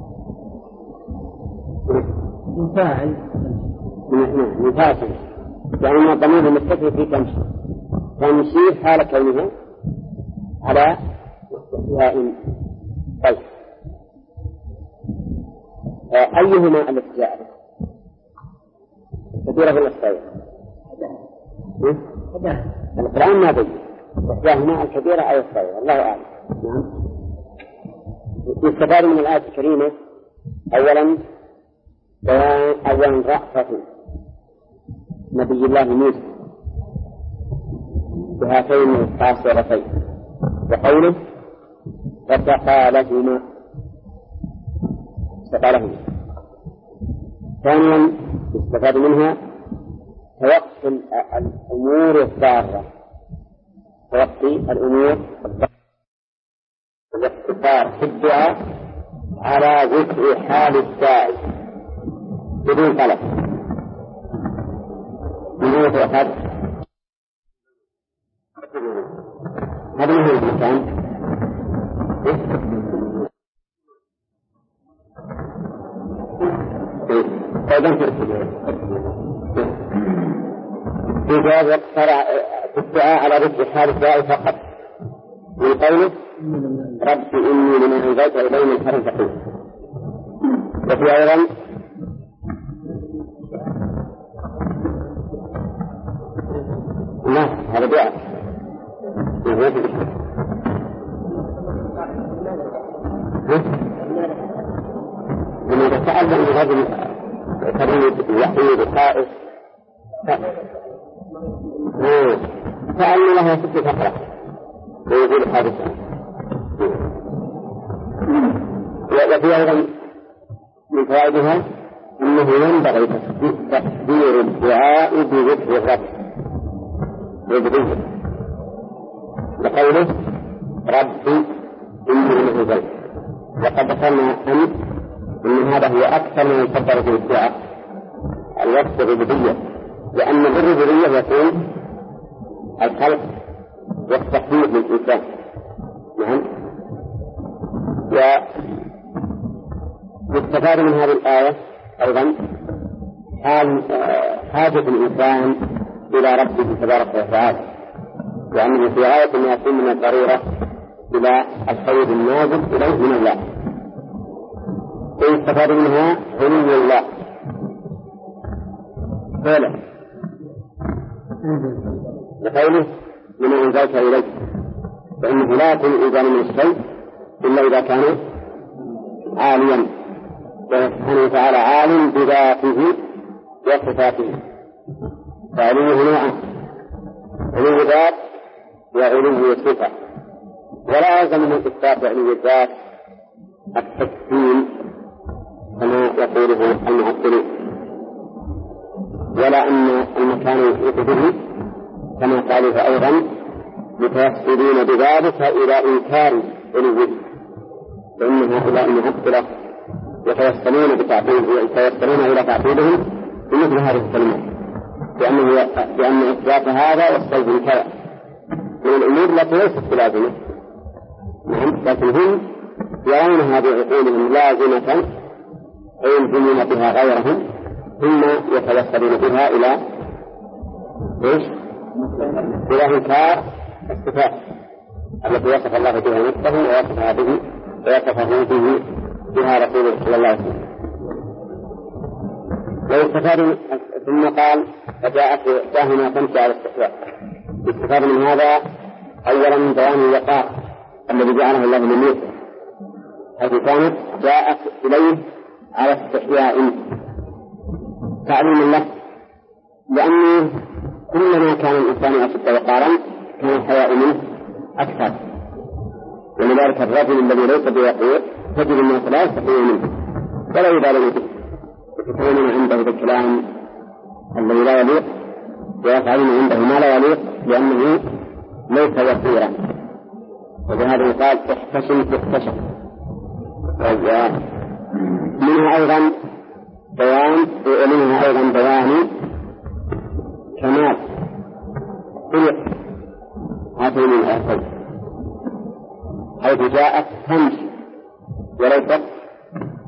من فاعل من فاعل يعني الضمير المستتر في تمشي حال كونها على استحياء. طيب أيهما التي جاءت كثيرة في الصغيرة؟ القرآن ما بين إحداهما الكبيرة أو الصغيرة، الله أعلم. نعم. يستفاد من الآية الكريمة أولا رأفة نبي الله موسى بهاتين القاصرتين وقوله فسقى لهما. ثانيا يستفاد منها توقي الأمور الضارة، توقي الأمور الضارة والاقتصار في الدعاء على ذكر حال الداعي بدون طلب. هذا هو المكان في جواز الاقتصار في الدعاء على ذكر حال الداعي فقط من قوله رب إني لمن أنزلت إلي من خير فقير. وفي أيضا لا هذا دعاء لما يتعلم بهذا التريد الوحيد الخائف فأن له ست فقرة ويقول حادثة. وفي أيضا من فوائدها أنه ينبغي تكبير الدعاء بذكر الرب وبذكر لقوله ربي إني لمن أنزلت. وقد ذكرنا أن هذا هو أكثر من يكبر في الدعاء الوصف الربوبية، لأن بالربوبية يكون الخلق والتحقيق للإنسان. نعم. ويستفاد من هذه الآية أيضا حاجة الإنسان إلى ربه تبارك وتعالى، وأنه في غاية ما يكون من الضرورة إلى الخير النازل إليه من الله. ويستفاد منها علو الله قوله لقوله لمن أنزلت إليه، فإنه لا يكون إنزال من الشيء إلا إذا كان عاليا، سبحانه وتعالى عالم بذاته وصفاته. فعلوه نوعا علو ذات وعلو صفة، ولا يلزم من إثبات علو الذات التكفير كما يقوله المعطلون، ولا أن المكان يحيط به كما قالوا أيضا متوسلين بذلك إلى إنكار علوه، فإن هؤلاء المعطلة يتوسلون إلى تعطيلهم بمثل هذه الكلمات، لأن إثبات هذا يستلزم كذا من الأمور التي ليست بلازمة. لكن هم يرون هذه عقولهم لازمة يلزمون بها غيرهم، ثم يتوسلون بها إلى إلى إنكار الصفات التي وصف الله بها نفسه ووصفه به بها رسوله صلى الله عليه وسلم. ويستفاد ثم قال فجاءت داهما تمشي على الاستحواء. يستفاد من هذا أولا من بيان الوقار الذي جعله الله لموسى، حيث كانت جاءت إليه على استحياء تعليم له، لأنه كلما كان الإنسان أشد وقارا كان الحياء منه أكثر، ولذلك الرجل الذي ليس بوقور تجد الناس لا يستطيعون منه ولا يبالون به، يتكلمون عنده بالكلام الذي لا يليق ويفعلون عنده ما لا يليق لأنه ليس وقورا. وبهذا يقال احتشم تحتشم. منها أيضا بيان كمال خلق هاتين الآيتين، حيث جاءت تمشي وليست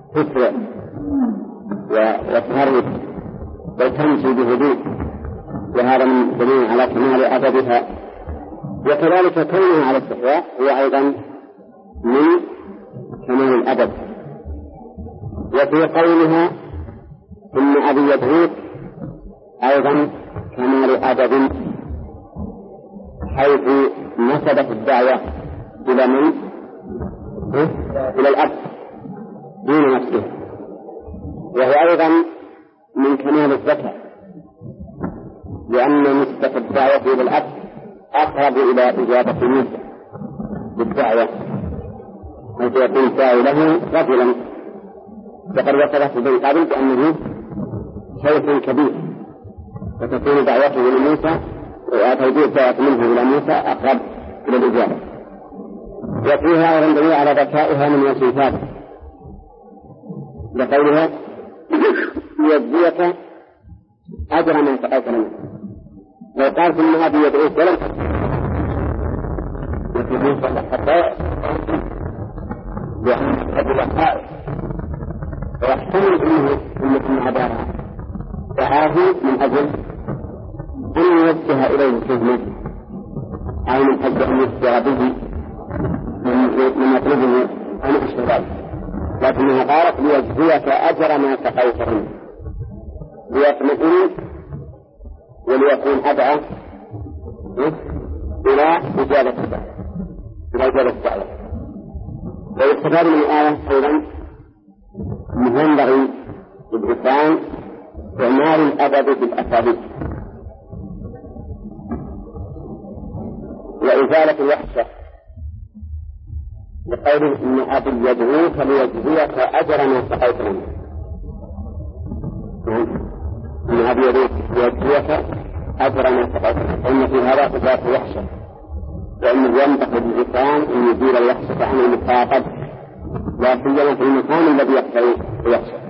تسرع وتهرب، بل تمشي بهدوء وهذا من دليل على كمال أدبها. وكذلك كونها على استحياء هو أيضا من كمال الأدب. وفي قولها إن أبي يدعوك أيضا كمال أدب، حيث نسبت الدعوة إلى من؟ إلى الأب دون نفسه. وهو أيضا من كمال الذكاء، لأن نسبة الدعوة إلى الأب أقرب إلى إجابة موسى بالدعوة، حيث يكون فاعله رجلا، وقد وصفه بن قابل بأنه شيخ كبير، فتكون دعوته لموسى وتوجيه الدعوة منه إلى موسى أقرب إلى الإجابة. وفيها أيضا دليل على ذكائها من وصفات لقولها ليجزيك أجر من سقيت منه. لو قالت إن أبي يدعوك ولم يكون حتى لأن أبي الأخائف ويحتمل أنه عبارة دعاه من أجل أن يوجه إليه فهمه، أو من أجل أن يفتر به من يطلبه عن الشباب، لكنها قالت ليجزيك أجر ما سقيت منه، ليطمئن وليكون أدعى إلى إجابة الدعوة. ويستفاد من الآية أيضا أنه ينبغي للإنسان إعمال الأدب بالأساليب وإزالة الوحشة، لقوله إن أبي يدعوك ليجزيك أجر ما سقيت منه. إن أبي يدعوك ليجزيك أجر ما سقيت منه، فإن في هذا إزالة الوحشة، وإنه ينبغي للإنسان أن يزيل الوحشة عن المخاطب، لا سيما في المكان الذي يقتضي الوحشة.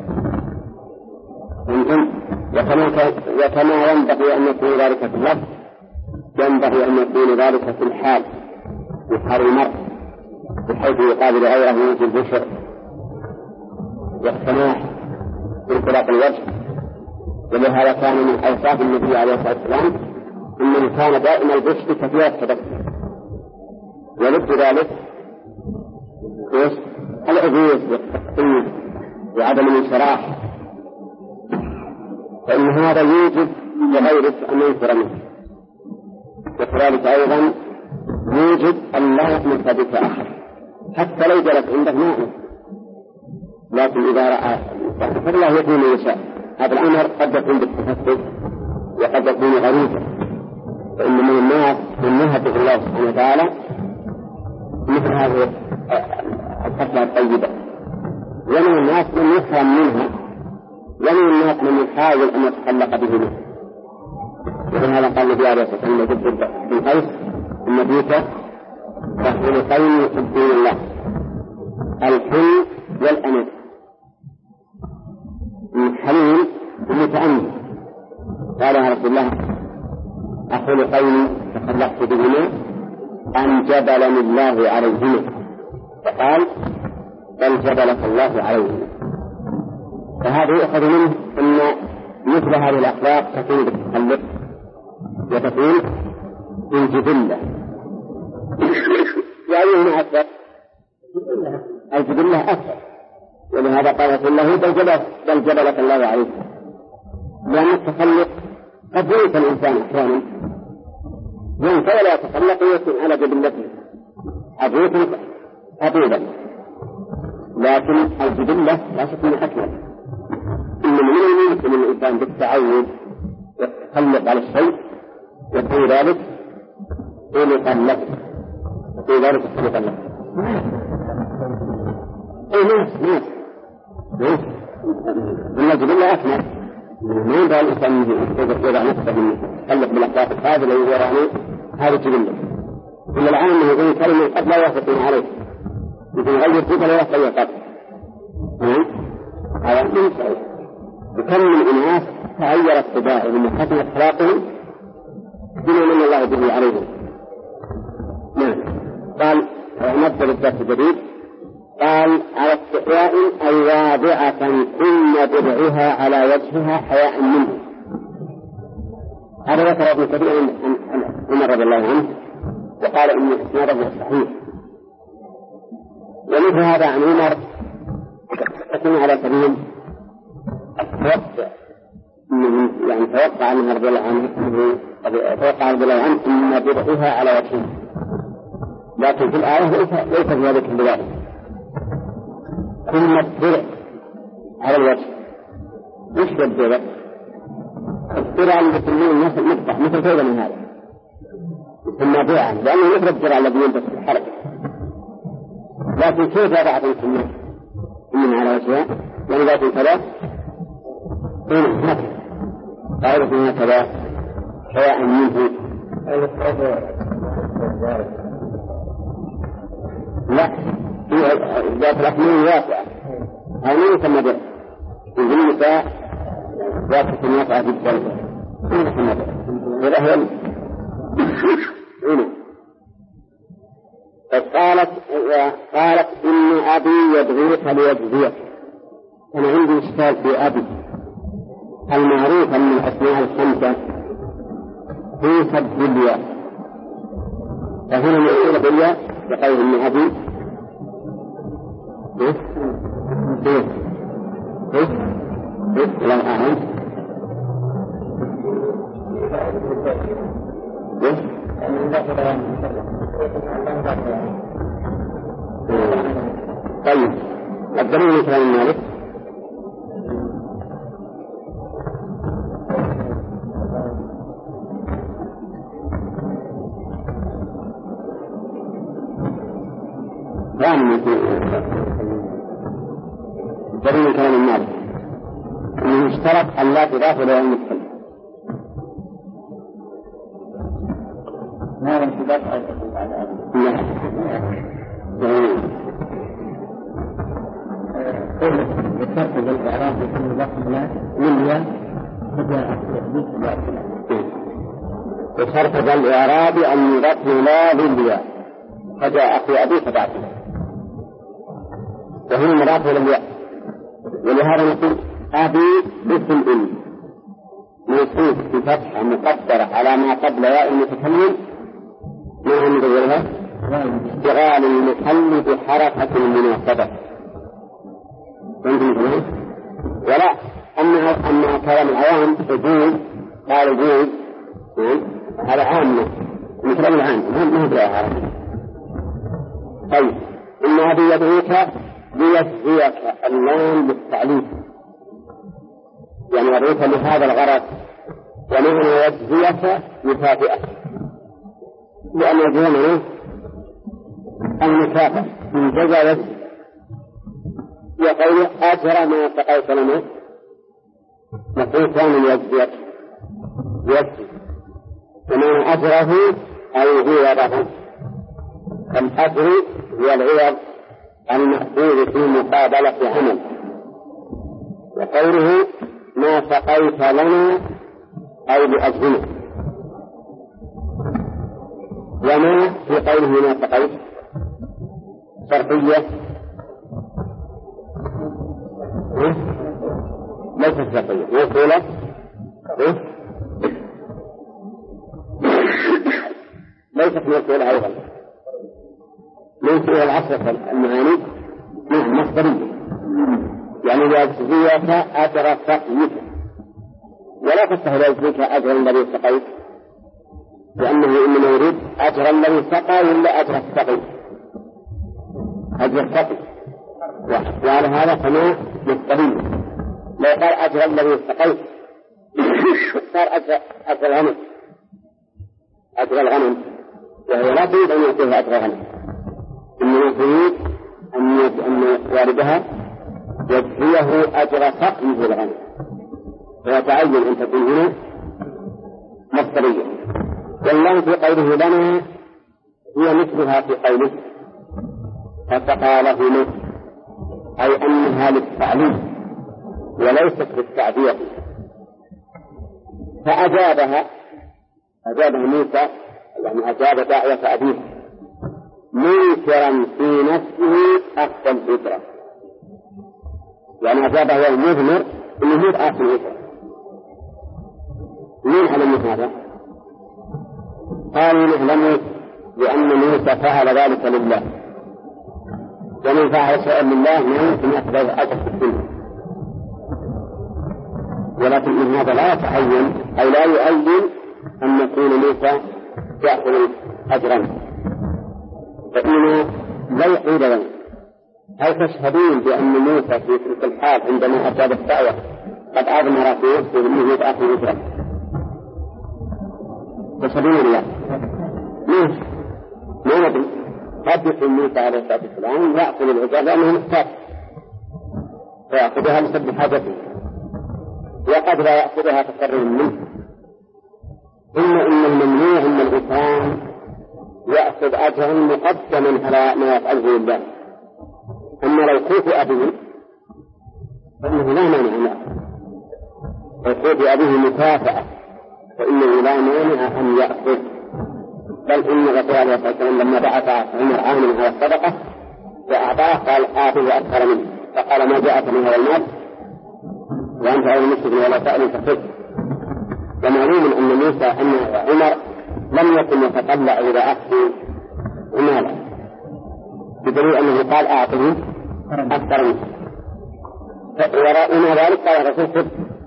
وكما ينبغي أن يكون ذلك في اللفظ ينبغي أن يكون ذلك في الحال، في حال المرء، بحيث يقابل غيره في البشر والسماح في انطلاق الوجه. ولهذا كان من أوصاف النبي عليه الصلاة والسلام أنه كان دائما البشر كثير التبسم، ولد ذلك العبوس والتقطيع وعدم الانشراح، فإن هذا يوجب لغيرك أن ينفر منه. وكذلك أيضا يوجب أن لا يحمل بك أحد حتى لو جلس عندك نائم، لكن إذا رأى فالله يكون من يشاء. هذا الأمر قد يكون بالتفتت وقد يكون غريبا، فإن من الناس من يهدف الله سبحانه وتعالى مثل هذه الفترة الطيبة، ومن الناس من يفهم منها، ومن الناس من يحاول أن يتخلق به منه. وهذا قال النبي عليه الصلاة والسلام جد بن قيس إن فيك خلقين يحبون الله، الحلم والأمل. الحليم المتأمل، قال يا رسول الله أخلقين تخلقت بهما أم جبلني الله عليهما؟ فقال بل جبلك الله عليهما. فهذا يؤخذ منه أن مثل هذه الأخلاق تكون بالتخلق وتكون بالجبلة. وأيهما أكثر؟ الجبلة أكثر، ولهذا قال رسول الله بل جبلك الله عليهما، لأن التخلق قد ينسى الإنسان أحيانا، ينسى ولا يتخلق ويكون على جبلته أبوك طبيبا، لكن الجبلة لا شك من أكمل. إن من الممكن الإنسان بالتعود والتخلق على الشيء يكون ذلك خلقا له، يكون ذلك خلقا له. أي ناس إن الجبلة أكمل، ما ينبغي الإنسان يضع نفسه يتخلق بالأخلاق الفاضلة ويرى هذه الجبلة. إلا العام أنه يقول كلمة قد لا يوافقون عليه، يمكن يغير فيك لا يخير قبل. هذا من سعيد. وكم من الناس تغيرت طباعهم وحسنت أخلاقهم بما من الله به عليهم. قال نبدأ بالدرس الجديد. قال على استحياء أي واضعة كن درعها على وجهها حياء منه. هذا ذكر ابن كثير عن عمر رضي الله عنه وقال إن إسناده صحيح. ومثل هذا عن عمر تكون على سبيل التوقع، يعني توقع عن رضي الله عنه أن بدعها على وجهه، لكن في الآية ليس في هذا كذلك. كل الدرع على الوجه مش بالدرع، الدرع المسلمين مفتح مثل كذا من هذا ثم درعا، لأنه مثل الدرع الذي يلبس في الحركة. لكن كيف وضعت السنة من على وجهها؟ يعني ذات ثلاث هنا قالوا فيها كذا حياء منه. لا ذات الأكمين واسعة، هذا ما يسمى درع. يقول النساء ذات واسعة جدا ما يسمى درع. ولا هي قالت إن أبي يدعوك ليجزيك. أنا عندي إشكال في أبي المعروف من الأسماء الخمسة في صد الياء، فهنا نقول بالياء بقول إن أبي لا أعلم طيب الدليل من كلام مالك الدليل من كلام مالك أنه اشترط أن لا تضاف إلى المتكلم. ما لم تضاف ذكرت بالإعراب بكل لفظ للياء وشرط بالإعراب أن يضاف لا للياء فجاء أخي أبي فدعته وهو مضاف للياء. ولهذا نقول أبي باسم إن موصوف بفتحة مقدرة على ما قبل ياء المتكلم ما هو مدورها اشتغال المحل بحركة المناسبة. ولا أما كلام العوام يجوز قال يجوز هذا عامة من كلام العام ما هو بلا عربي. طيب إن أبي يدعوك ليجزيك اللام بالتعليم يعني يدعوك لهذا الغرض ومعنى يجزيك مكافئة لأن يجزينا المكافأة من جزاء يجزي يقول أجر ما سقيت لنا نقول كان يجزيك يجزي ومعنى أجره أي هو رغم الأجر هو العوض المأخوذ في مقابلة عمل. وقوله ما سقيت لنا أي لأجلنا. وما في قوله ما سقيت شرطية ليست شرطية موصولة ليست موصولة أيضا ليس هو العصر المعاني مصدرية يعني يجزيك أجر سقيك ولا تستهل يجزيك أجر الذي سقيت لأنه إنما يريد أجر الذي سقى ولا أجر السقي أجر السقي وعلى هذا فما مصدرية. لو قال أجر الذي سقيت صار أجر الغنم وهو لا تريد أن يعطيه أجر الغنم إنما تريد أن والدها يجزيه أجر سقيه الغنم ويتعين أن تكون هنا مصدرية. والله في قوله لنا هي مثلها في قوله فسقى له أي أنها للتعليم وليست للتعبير. فأجابها موسى يعني أجاب داعية أبيه منكرا في نفسه أخذ الفكرة يعني أجابه هو المذمر إنه هو أخذ الفكرة من علم هذا؟ قالوا نعلم لأن موسى فعل ذلك لله، ومن فعل شيئا لله ما يمكن يأخذ أجر في الدنيا، ولكن من هذا لا يتعين أو لا يؤين أن يكون موسى يأخذ أجرا، فإن لا يقول لنا هل تشهدون بأن موسى في تلك الحال عندما أجاب الدعوة قد أضمر في نفسه أنه يتأخذ أجرا؟ تشهدون الله؟ ما ندري، قد يكون موسى عليه الصلاة والسلام يأخذ الأجر لأنه محتاج فيأخذها لسد حاجته، وقد لا يأخذها تقرر منه. إن الممنوع أن الإنسان يأخذ أجرا مقدما على ما يفعله لله. أما لو كوفئ به فإنه لا مانع أن يأخذ، لو كوفئ به مكافأة فإنه لا مانع أن يأخذ. بل إن الرسول عليه الصلاة والسلام لما بعث عمر عامل على الصدقة فأعطاه قال آخذ أكثر منه، فقال ما جاءك من هذا المال وأنت غير مسلم ولا سائل فخذ. ومعلوم أن موسى أن عمر لم يكن يتطلع إلى أخذ ماله، بدليل أنه قال أعطني أكثر منه، ورأينا ذلك قال الرسول خذ.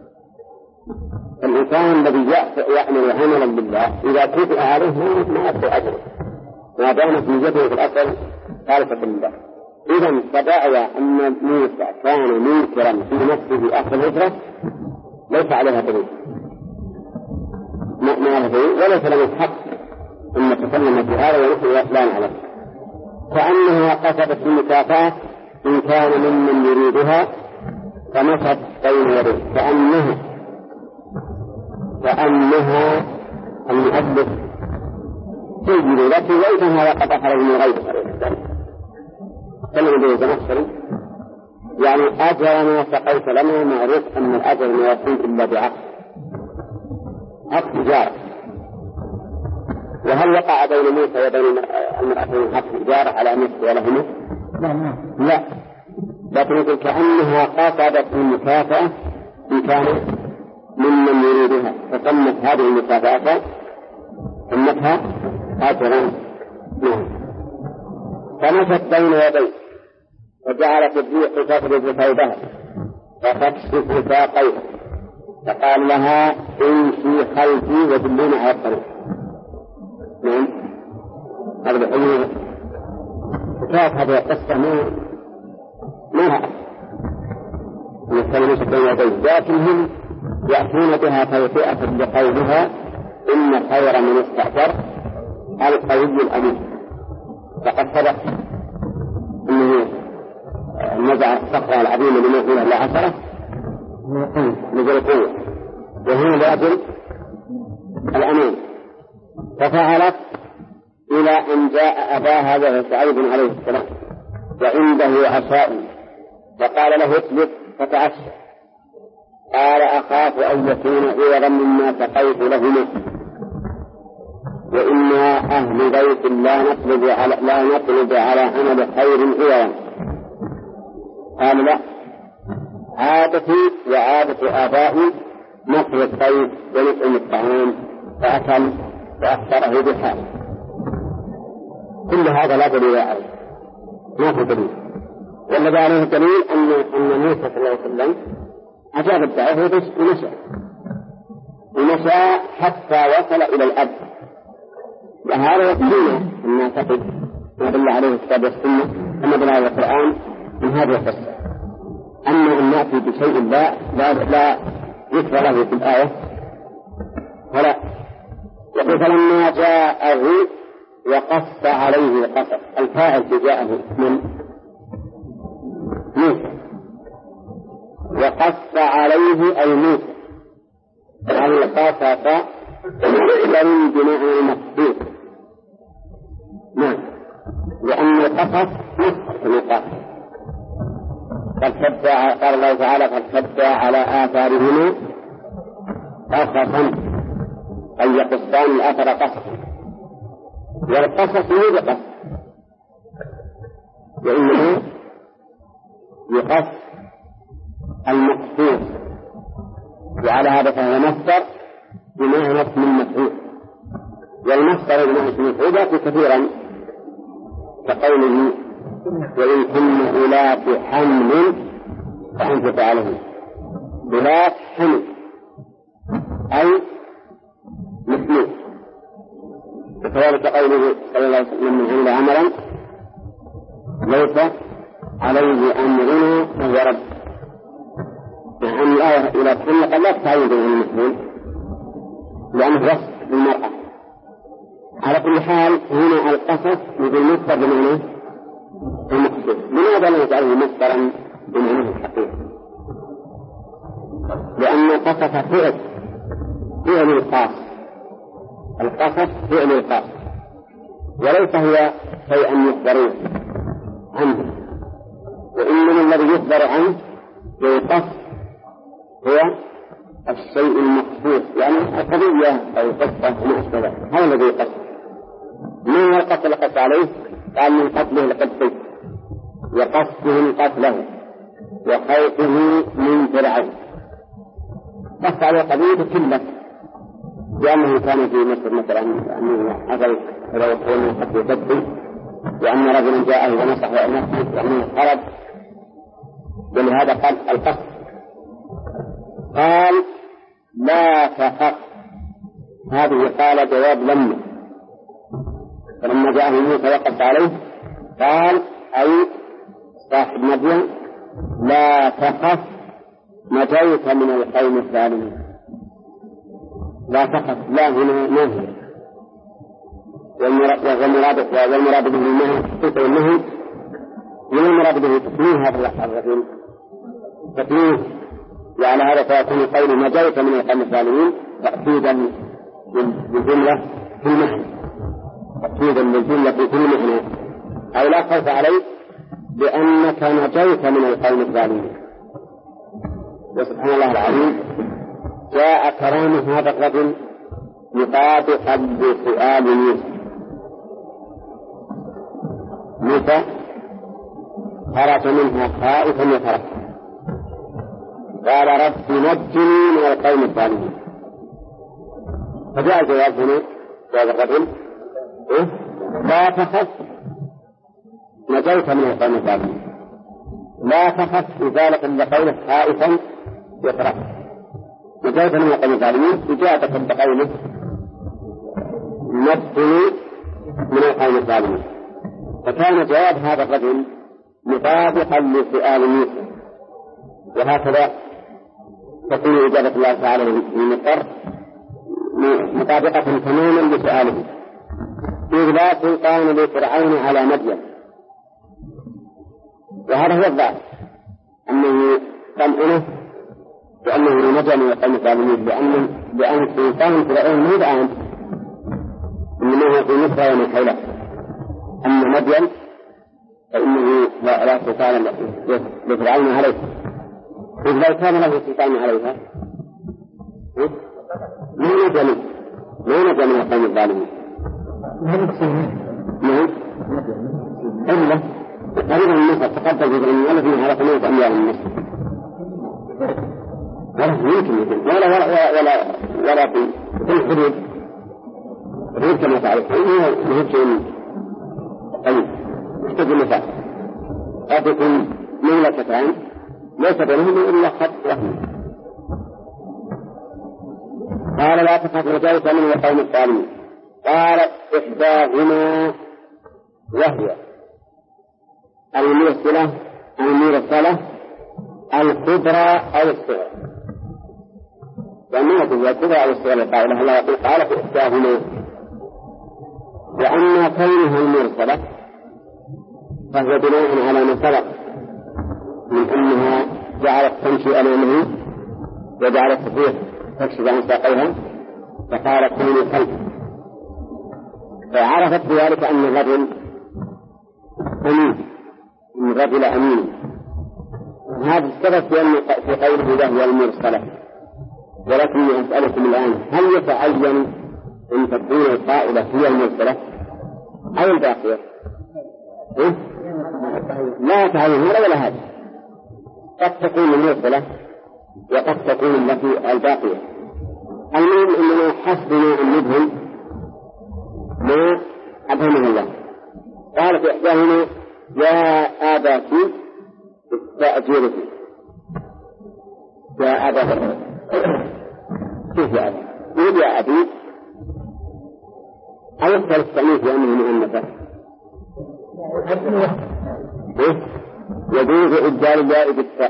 الإنسان الذي يعمل عملا لله إذا كتب عليه ما يأخذ أجره ما دامت نيته في الأصل خالصة لله. إذا فدعوى أن موسى كان منكرا في نفسه أخذ الأجرة ليس عليها دليل، ما لها دليل، وليس له الحق أن نتكلم في هذا ونحن لا نعلم. كأنها قصدت المكافأة إن كان ممن يريدها فمشت بين يديه، كأنها المؤلف تجد لك وإذا هذا قد أخرج من غير كلمة بيزنفسري يعني أجر ما سقيت لنا معروف أن الأجر ما يكون إلا بعقد جار. وهل وقع بين موسى وبين المرأتين حق جار على أن يسقي لهما؟ لا، لكن يقول كأنها قصدت المكافأة إن كان ممن يريدها فسمت هذه المكافأة سمتها أجرا. فمشت بين يديه وجعلت الريح تخرج ثوبها وتكشف ساقيها فقال لها امشي خلفي ودلين على الطريق. هذا الحلو وكانت هذه القصة ما رأت مشت بين يديه، لكنهم يأتون بها توفئة لقولها إن خير من استأجر القوي الأمين. فقد سبق أنه نزع الصخرة العظيمة لما فيها إلا 10 نزل قوة وهنا لأجل الأمان، ففعلت إلى أن جاء أباها وهو شعيب عليه السلام وعنده عشاء فقال له اطلب فتعشى. قال أخاف أن يكون عوضا مما سقيت لهما وإنا أهل بيت لا نطلب على عمل خير عوضا. قال لا، عادتي وعادة آبائي نطلب الطيب ونطعم الطعام، فأكل وأخبره بحال. كل هذا لا دليل عليه، ما في دليل. والذي عليه دليل أن موسى صلى الله عليه وسلم أجاب الدعوة ومشى حتى وصل إلى الأب. وهذا يكفينا أن نعتقد ما دل عليه الكتاب والسنة كما دل على القرآن من هذه القصة. أما أن نأتي بشيء لا ذكر له في الآية فلا. يقول فلما جاءه وقص عليه القصص، الفاعل جاءه من موسى وقص عليه أي موسى القصص لم بمعنى المقصود. نعم، لأن القصص مصدر الوقاص. قال الله تعالى قد تبع على آثارهما قصصا أي يقصان الآثار قصصا، والقصص يقص وإنه يقص المقصود، وعلى هذا فهو مصدر بمعنى اسم المفعول، والمصدر بمعنى اسم المفعول يأتي كثيرا كقوله وإن كن أولات حمل فأنفق عليهم. أولات حمل أي مثله. وكذلك قوله صلى الله عليه وسلم من عمل عملا ليس عليه أمرنا فهو رد. مع أن الآية أولات حمل قد لا تتعين بين المثلين لأنه وصف للمرأة. على كل حال هنا القصص مثل مصدر بمعنى المقصود. لماذا لا نجعله مصدرا بمعنى الحقيقي؟ لأن قصص فعل الخاص. القصص فعل الخاص وليس هو شيئا يخبر عنه، وإنما الذي يخبر عنه بالقصص هو الشيء المخصوص، يعني القضية أو القصة وما أشبه ذلك. هذا الذي يقص. ما هو القتل قص عليه؟ قال من قتله لقتله وقصه قتله وخوفه من فرعون. قص عليه قضية كلة لأنه كان في مصر مثلا أنه أخذ فلو من قتل قتله، وأن رجلا جاءه ونصح نفسه وأنه خرج، ولهذا قال القص. قال لا تخف. هذه قال جواب لما، فلما جاءه موسى وقف عليه قال أي صاحب مدين لا تخف نجوت من القوم الظالمين. لا تخف، لا هنا نهي، والمراد به النهي من المراد به تسميه هذا الرجل تسميه، وعلى هذا فيكون قول نجوت من القوم الظالمين تأكيدا للجملة في المعنى، تأكيدا للجملة في كل معنى، أو لا خوف عليك بأنك نجوت من القوم الظالمين. وسبحان الله العظيم جاء كلام هذا الرجل مطابقا لسؤال موسى خرج منها خائفا يترقب قال رب نجني من القوم الظالمين. فجاء الجواب هنا جواب الرجل لا تخف نجوت من القوم الظالمين. لا تخف إزالة لقوله خائفا يترقب نجوت من القوم الظالمين إجابة بقوله نجني من القوم الظالمين. فكان جواب هذا الرجل مطابقا لسؤال موسى، وهكذا تكون إجابة الله تعالى للمضطر مطابقة تماما لسؤاله. إذ لا سلطان لفرعون على مدين. وهذا هو الضعف أنه طمأنه بأنه نجا من القوم الظالمين، لأن سلطان فرعون مو الآن إنما هو في مصر ومن حوله. أما مدين فإنه لا سلطان لفرعون عليه. إذ لو كان له سلطان عليها ما نجا من القوم الظالمين. نعم إلا قريبا من مصر تقدم في ذلك الذين على 8 أميال من مصر يمكن ولا في الحدود كما تعرف هو شيء طيب يحتاج المسافة. قد يكون مملكتان ليس بينهما إلا خط رحمة. قال لا تخف نجوت من القوم الظالمين. قالت إحداهما وهي المرسلة الكبرى أو الصغرى، وأنها هي الكبرى أو الصغرى قائلة الله يقول قالت إحداهما. وأما كونها المرسلة فهو بناء على ما سبق من أنها جعلت تمشي أمامه وجعلت تكشف عن ساقيها فقالت كوني خلفه، فعرفت بذلك أن الرجل أمين، أن الرجل أمين. هذا السبب في قوله وهي المرسلة. ولكني أسألكم الآن هل يتعين أن تكون القائلة هي المرسلة أو الباقية؟ لا تعين ولا هذا. قد تكون المرسلة وقد تكون التي الباقية، المهم أننا حسبنا أن نبهم ما أبهمه الله. قالت إحداهما يا أبتي استأجره. يا أبتي كيف يا أبتي؟ قل يا أبي أيضا التأنيث لأنه مؤنثة يجوز إبدال الياء بالتاء،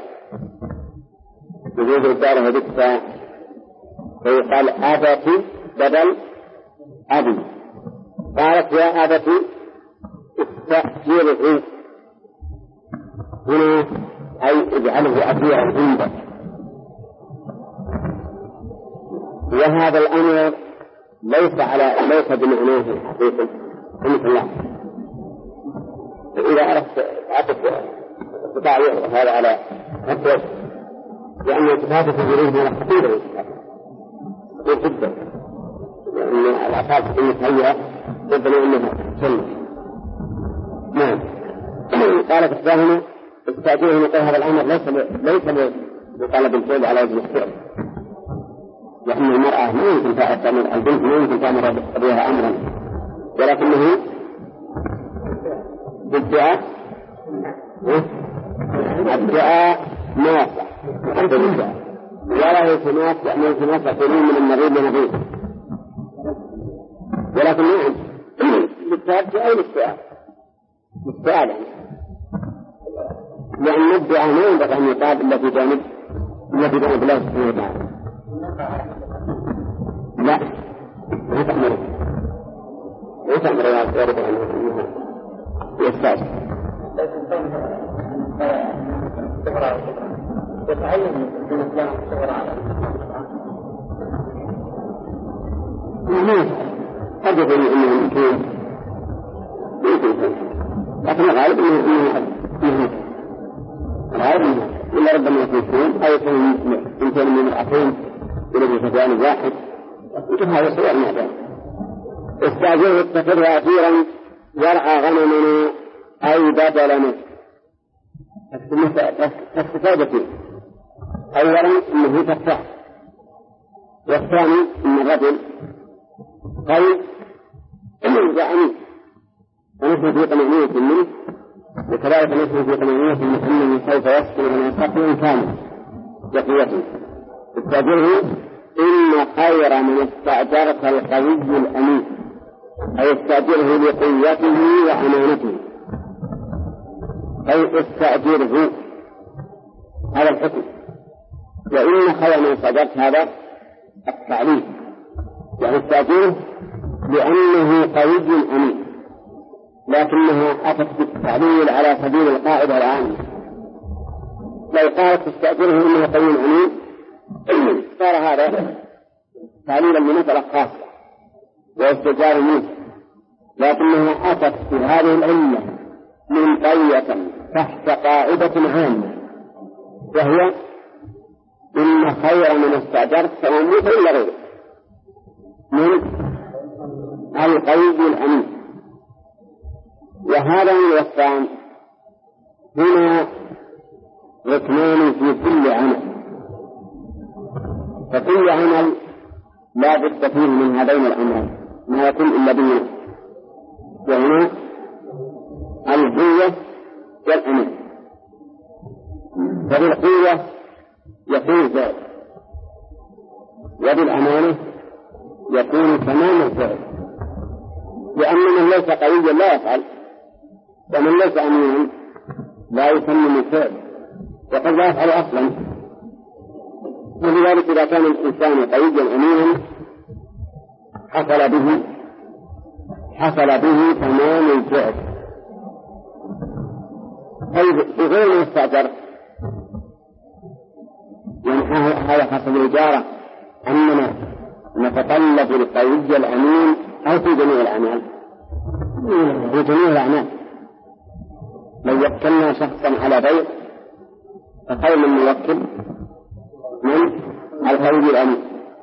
يجوز إبدالها بالتاء فيقال أبتي بدل أبي. قالت يا أبتي استأجره هنا أي اجعله أبيعا عندك. وهذا الأمر ليس بمعناه الحقيقي مثل الله. إذا أردت استطاع هذا على نفسه لأن الكتابة في جريمة لا خطيرة جدا، لأن الأساس المتهيئة ربما أنها سنة. نعم. قالت إحداهما استأجره نقول هذا الأمر ليس بطلب الفعل على وجه الفعل، لأن المرأة ما يمكن تعمل البنت ما يمكن تعمل أبيها أمرا، ولكنه بالدعاء ما يصلح عند الدعاء ولا يتناس يعني يتناس قليل من المريض لنبيه، ولكن نعم بالتابع أو للسؤال يعني لأن الدعاء ما ينبغي أن يطاب إلا في جانب الله سبحانه وتعالى. لا ما تأمره يا رب عنه يستاذ يتعلم من الإسلام الصغرى على قد يكون أنه يمكن لكن الغالب أنه إلا ربما يكون أو يكون يمكن من الأخين إلى بفتوان واحد يمكن هذا صور معدن. استأجره اتخذه أثيرا يرعى غنمنا أي بدلنا. فاستفادتين أولا أنه تفتح، والثاني أن الرجل قيد يعني ونحن في طمأنينة منه، وكذلك نحن في طمأنينة من أنه سوف يسكن ونستقبل كامل بقيته. استأجره إن خير من استأجرت القوي الأمين، أي استأجره لقوته وأمانته، أي استأجره هذا الحكم. وإن خير من استأجرت هذا التعليم، يعني استأجره لأنه قوي أمين، لكنها أتت بالتعليل على سبيل القاعدة العامة. لو قالت استأجره إنه قوي أمين صار هذا تعليلا لمسألة خاصة واستئجار منه، لكنها أتت في هذه العلة من قرية تحت قاعدة عامة، وهي إن خير من استأجرت سواء موسى إلا غيره من القوي الأمين. وهذا الوصفان هنا ركنان في كل عمل، فكل عمل لا بد فيه من هذين الأمرين ما يكون إلا به، وهنا القوة والأمان. فبالقوة يكون فعل، وبالأمانة يكون تمام الفعل، لأن من ليس قويا لا يفعل، ومن ليس أمينا لا يسمى الفعل وقد لا يفعل أصلا. ولذلك إذا كان الإنسان قويا أمينا حصل به تمام الفعل. طيب بغير ما استأجر يعني هذا حسب الإجارة أننا نتطلب القوي الأمين أو في جميع الأعمال؟ في جميع الأعمال. لو وكلنا شخصا على بيع فخير من يوكل من القوي الأمين،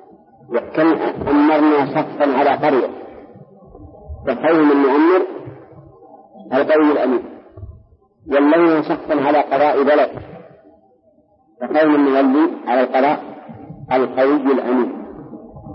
أمرنا شخصا على قرية فخير من يؤمر القوي الأمين، ولينا شخصا على قضاء بلد فخير من يولي على القضاء القوي الأمين.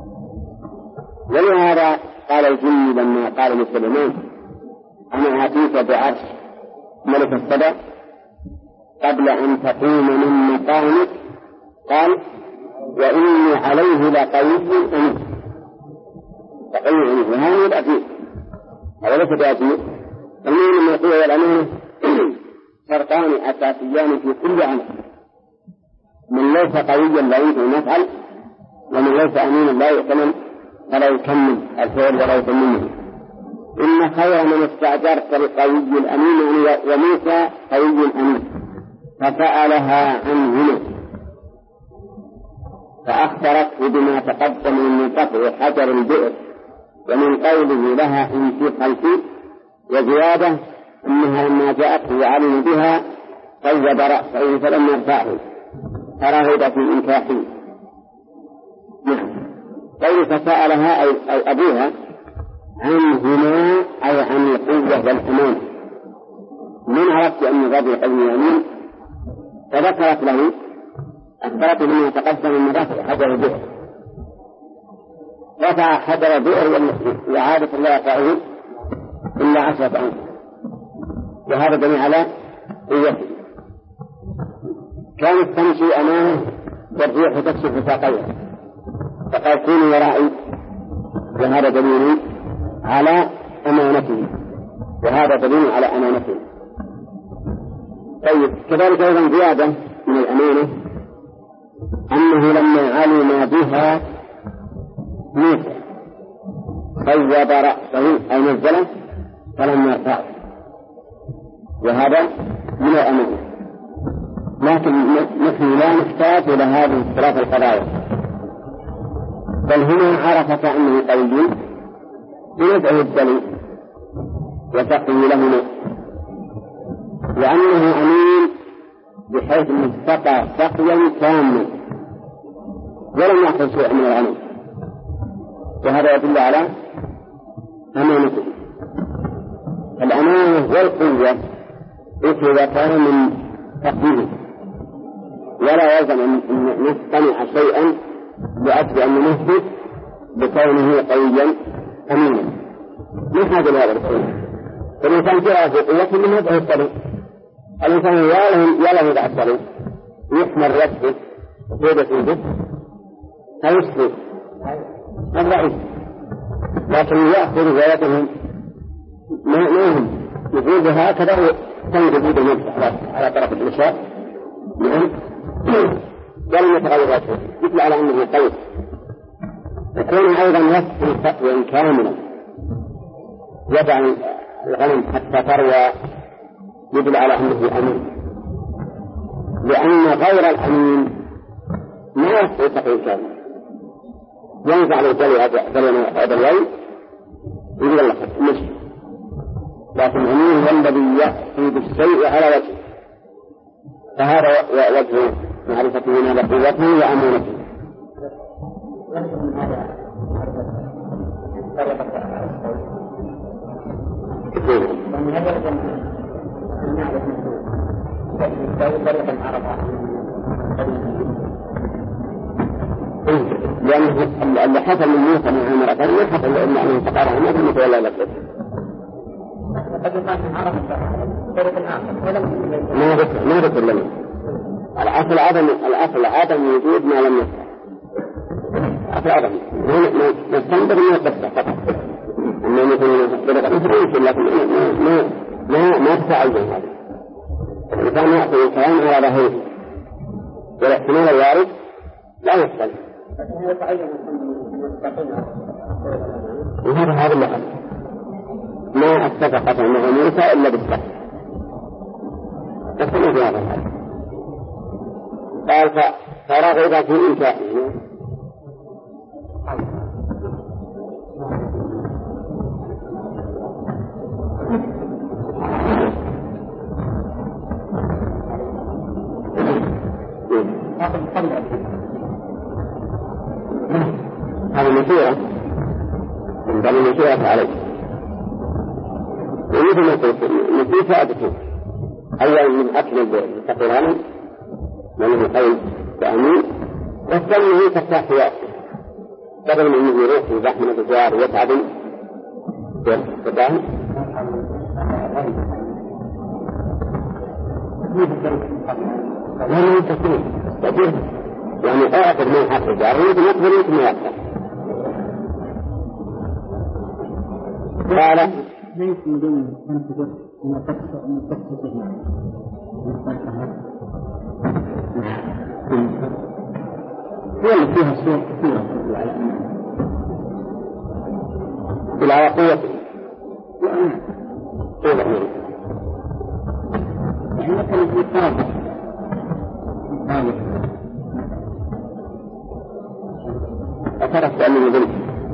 ولهذا قال الجن لما قال لسليمان أنا آتيك بعرش ملك السبع قبل أن تقوم من مقامك قال وإني عليه لقوي أمين. تقوي أمين وهذا الأكيد هذا ليس بأكيد. أمين من القوة والأمين شرطان أساسيان في كل عمل. من ليس قويا لا يمكن أن يفعل، ومن ليس أمينا لا يؤتمن فلا يكمل الفعل ولا يتمنه. إن خير من استأجرت القوي الأمين وموسى قوي أمين فسألها عنهما فأخبرته بما تقدم من قطع حجر البئر ومن قوله لها إن في خلفي، وزيادة أنها لما جاءته وعلم بها قيد رأسه فلم يرفعه فرغب في إنكاحه. قول فسألها أو أبوها عنهما أي عن القوة والأمان. من عرفت أن الرجل قوي أمين فذكرت له أخبرته بما تقدم من رفع حجر البئر. رفع حجر البئر وعادة لا يقعه إلا 10 أمر، وهذا دليل على قوته. كانت تمشي أمامه والريح تكشف ساقيها فقال كونوا ورائي، وهذا دليل على أمانته، وهذا دليل على أمانته. طيب كذلك أيضا زيادة من الأمانة أنه لما علم بها موسى قيد رأسه أي نزله فلم يرفعه، وهذا من الأمانة. لكن نحن لا نحتاج إلى هذه الثلاث القضايا، بل هنا عرفت أنه قوي بنزعه الدليل وتقوي له نفسه، وأنه أمين بحيث أنه استقى سقيا كاملا ولم يحصل شيء من الأمين، وهذا يدل على أمانته. الأمانة والقوة إذا كان من تقديره، ولا يلزم أن نصطنع شيئا لأجل أن نثبت بكونه قويا أمينا. ما حاجة لهذا القوة. فالإنسان جاء في قوته من هذا الطريق. الإنسان يلا هذا الطريق يحمر يده وطيبة الجد فيسلم الرئيس، لكن يأخذ روايتهم ما هم يقول هكذا تنجد المنفع على طرف الإشاء لأن ولم يتغير وجهه مثل على أنه قوي. يكون أيضا يسقي سقيا كاملا يدع الغنم حتى تروى يدل على أنه أمين، لأن غير الأمين ما يسقي سقيا كاملا ينزع الجلي هذا اليوم يقول الله مش، لكن الأمين هو الذي يأتي بالشيء على وجهه، فهذا وجه معرفته من قوته وأمانته. لأن اللي حصل من موسى من عمر أثر ما حصل لأن أنه فقارها ما كان متولى لك ما ذكر لنا الأصل عدم وجود ما لم يفعل. أصل عدم نستنبط من القصة فقط أنه يكون يمكن، لكن ما تفعل به هذا. الإنسان يأخذ الكلام على ظهره والاحتمال الوارد لا يحصل. وهذا اللي حصل ما اتفقت مع موسى إلا بالصبر. نستمع في هذا الحال. قال فرغب في إنكاحه. هذه المشيئة من باب المشيئة عليه، ومثل ما قلت نسيت أدخل أولا من أكل التقران من القول بأمين، والثاني تفتح حياته بدل من أنه يروح في زحمة الجوار ويتعب يتفهم لا يمكن يعني أعطب من حق الجار يمكن يقبل يمكن يقبل قال ليس من دون تنتظر أن تكسر هي اللي فيها صور كثيرة بالعراقية يعني مثلا في طابع أترك أنه يذلك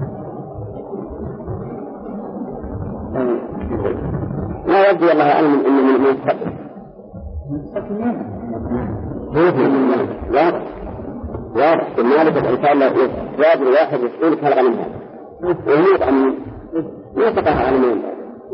لا يبدو الله أعلم إنه من يستقل واضح المالك الإنسان يجاب الواحد يسأل كالغ منها ويموت عن يتقه على من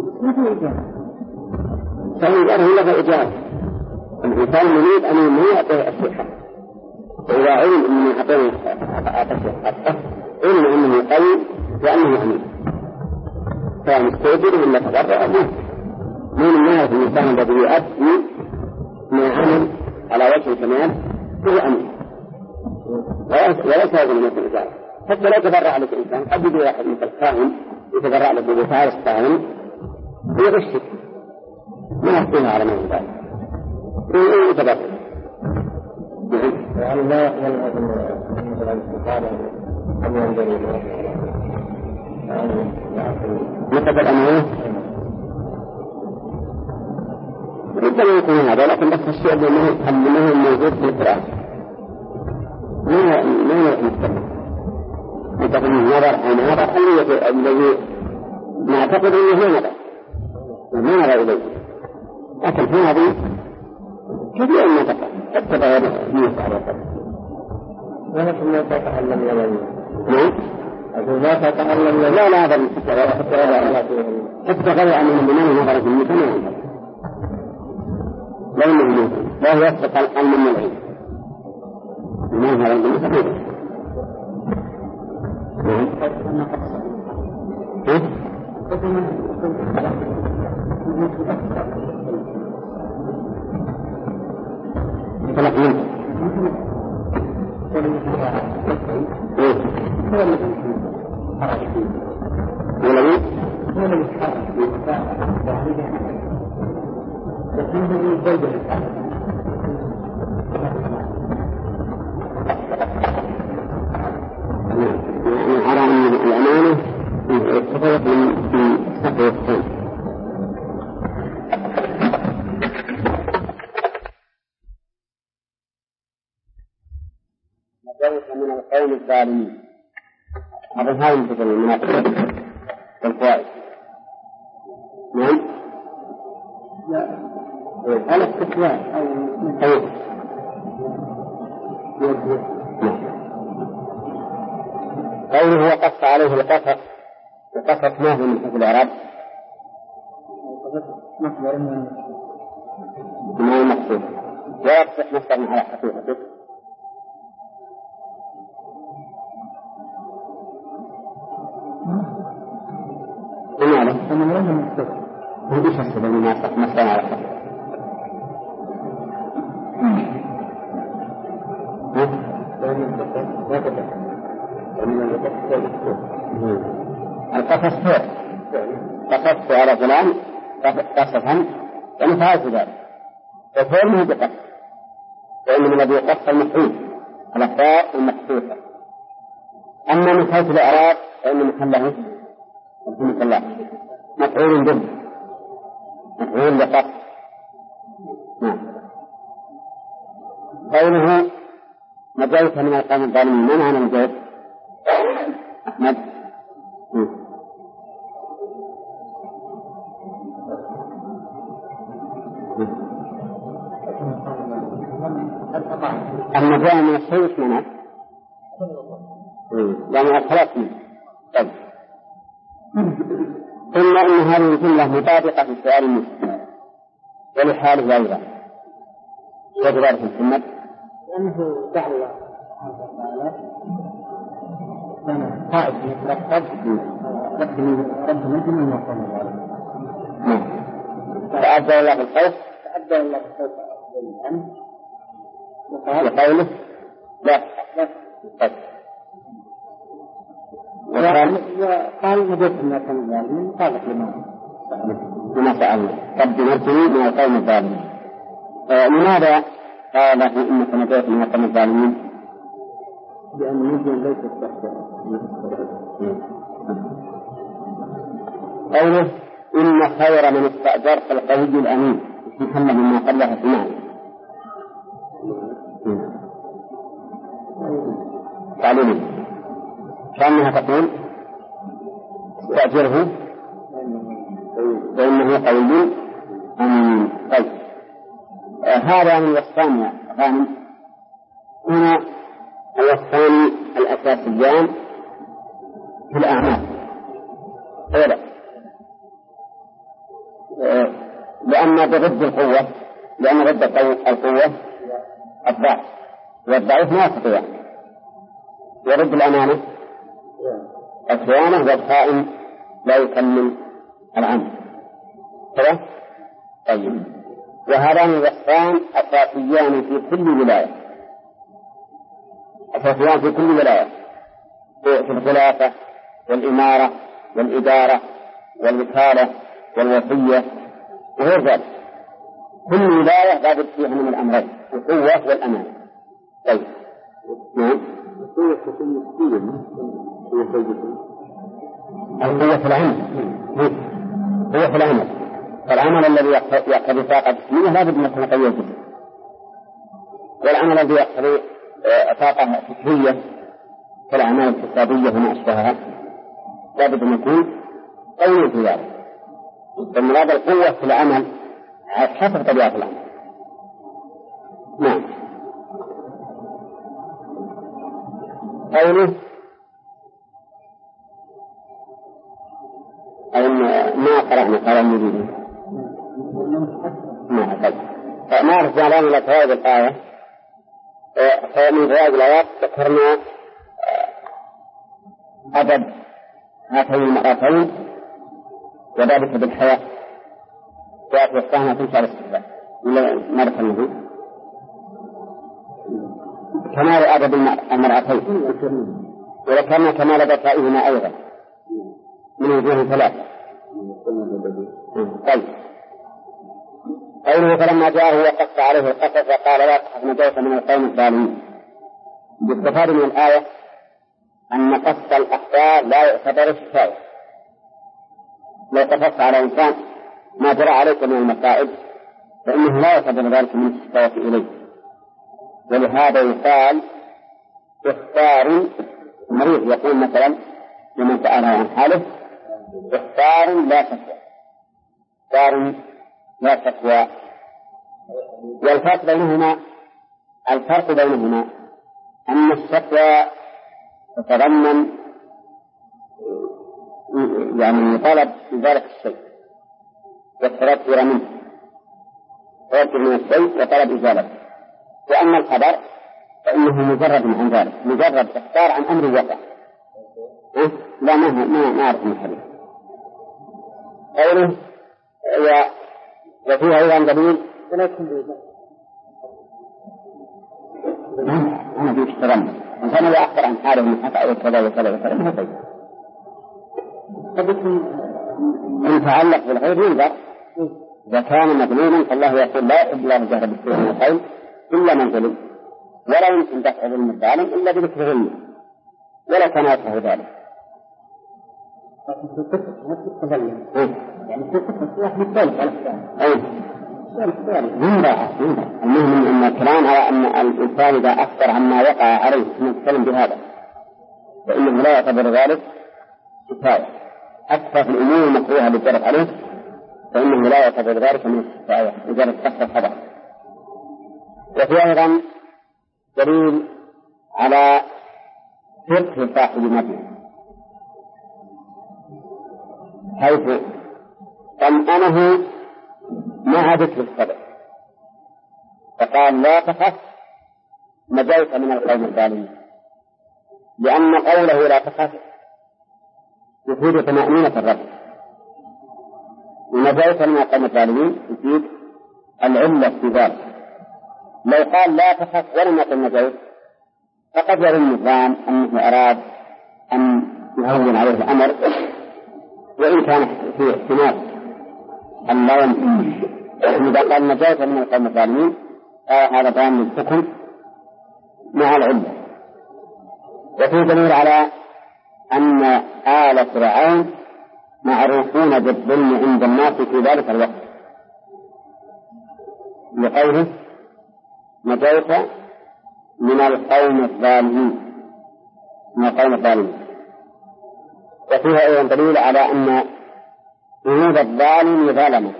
فإن هو لغة إجابة الإنسان يريد أن يعطيه الصحة وإذا علم أنه يعطيه حقه علم أنه قوي وأنه أمين فمستوجب ولا تضرع من الناس الإنسان الذي يؤدي ما عمل على وجه الكمال هو أمين وليس هذا من الإجابة حتى لو تضرع لك الإنسان قد يجي واحد مثل الخائن يتضرع لك بوثار الصائم ويغشك ما يحكيها على من ذلك يتضرع يعني لا يلعب مثلا الصحابة أم ينظروا مقدر أمره ربما يكون هذا لكن بس الشيء اللي موجود في القرآن ما يتكلم يتكلم النظر عن هذا الذي نعتقد أنه هو نظر وما نرى إليه لكن هذه كثير ما تقع حتى بيان الناس على القرآن ولكن لا تتعلم يمين لا تتعلم لا هذا حتى غير أنه بناء نظر في المكان لا يمكن لا يسبق العلم من العلم ما هذا المكان أرى أن الأمانة تفرق من سقف الثاني مجالس من القوم الظالمين هذا هاي مثل المناطق والفوائد نعم لا على استقلال أو قوله وقص عليه القصص القصص ما هو من حيث الإعراب ما هو مقصود لا يصح مصدر على حقيقته لماذا؟ أنا لا مقصود هو إيش السبب ما يصح مصدر على حقيقته القصص فعل قصصت على فلان قصصا يعني فعلت ذلك وفعل منه بقص فإن من الذي يقص المفعول الأخطاء المقصوصة أما من حيث الإعراب فإن محله رحمة الله مفعول به مفعول بقص نعم قوله نجيت من القوم الظالمين ما معنى نجيت أحمد النجاة من الشيء منه يعني الخلاص منه طيب ثم إن هذه الجملة مطابقة في سؤال المسلم ولحاله أيضا وجدار في السنة لأنه دعوة خائف يترقب رب نجم وقوم الظالمين. فأبدل الله بالخوف بالأمن وقال قوله لا وقال نجد من القوم الظالمين قالت لما سألنا رب نجني من القوم الظالمين. لماذا قال إنك نجيت من القوم الظالمين؟ لأن نجم ليست تحت قوله إن خير من استأجرت القوي الأمين محمد ما قبلها في معنى تعليمي كأنها تقول استأجره فإنه قوي أمين. طيب هذا من الوصفان غانم. هنا الوصفان الأساسيان في الأعمال أولا لأن ضد القوة، لأن ضد القوة الضعف، والضعيف ما يستطيع، ورد الأمانة الخيانة، والخائن لا يكمل العمل كذا. طيب وهذان الوصفان أساسيان في كل ولاية، أساسيان في كل ولاية، في الخلافة والإمارة والإدارة والوكالة والوصية وغير ذلك. كل ولاية لابد فيها من الأمرين القوة والأمان. طيب نعم القوة في العمل، هو في العمل، فالعمل الذي يقتضي طاقة جسمية لابد أن يكون قويا جدا، والعمل الذي يقتضي طاقة فكرية كالأعمال الاقتصادية وما أشبهها لابد أن يكون قوي في ذلك. فالمراد القوة في العمل حسب طبيعة العمل. نعم. قوله ما قرأنا قال المدينة ما رجع لنا إلى فوائد الآية. فمن فوائد الآيات ذكرنا أدب هاتين المرأتين وذلك بالحياة جاءت وقتها تنشأ على الاستحباب مرة النبي كمال أدب المرأتين، وذكرنا كمال ذكائهما أيضا من وجوه ثلاثة. طيب قوله فلما جاءه وقص عليه القصص وقال لا تخف نجوت من القوم الظالمين. باستفادة من الآية أن قص الأخبار لا يعتبر شكاية. لو قصصت على إنسان ما جرى عليك من المصائب فإنه لا يعتبر ذلك من الشكاية إليه، ولهذا يقال اختار المريض يقول مثلا لمن سأله عن حاله اختار لا شكوى، اختار لا شكوى. والفرق بينهما أن الشكوى تتضمن يعني طلب ذلك الشيء والتذكر منه، تذكر من الشيء وطلب إزالته. وأما الخبر فإنه مجرد عن ذلك، مجرد اختار عن أمر وقع. لا ما أعرف من الحديث. قوله وفيها أيضا دليل أنا في اشتغل إنسان لا أخبر عن حاله من خطأ وكذا وكذا وكذا ما طيب إن تعلق بالغير ينظر إذا كان مظلوما فالله يقول لا يحب الله الجهر بالسوء من القول إلا من ظلم، ولا يمكن دفع ظلم الظالم إلا بذكر ظلمه ولا كان يفعل ذلك. يعني في قصة واحد الثالث على المهم أن الكلام على أن الإنسان إذا أخبر عما وقع عليه نتكلم بهذا فإنه لا يعتبر ذلك شكاية، حتى في الأمور المكروهة اللي جرت عليه فإنه لا يعتبر ذلك من الشكاية مجرد قصة الخبر. وفي أيضا دليل على فقه صاحب المدينة حيث طمأنه مع ذكر الصبر فقال لا تخف نجوت من القوم الظالمين، لأن قوله لا تخف يفيد طمأنينة الرب، ونجوت من القوم الظالمين يفيد العلة في ذلك. لو قال لا تخف ولم يقل نجوت فقد يرى النظام أنه أراد أن يهون عليه الأمر، وإن كان في احتمال اللون إذا قال نجوت من القوم الظالمين هذا ضامن الحكم مع العلة. وفي دليل على أن آل فرعون معروفون بالظلم عند الناس في ذلك الوقت، لقوله نجوت من القوم الظالمين، من القوم الظالمين. وفيها أيضا دليل على أن جنود الظالم ظالمة،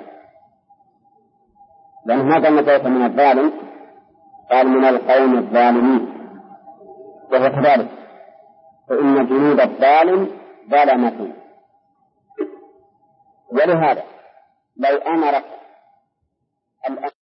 لأنه ما قال نجوت من الظالم، قال من القوم الظالمين، وهو كذلك، فإن جنود الظالم ظلمة. ولهذا لو أمرك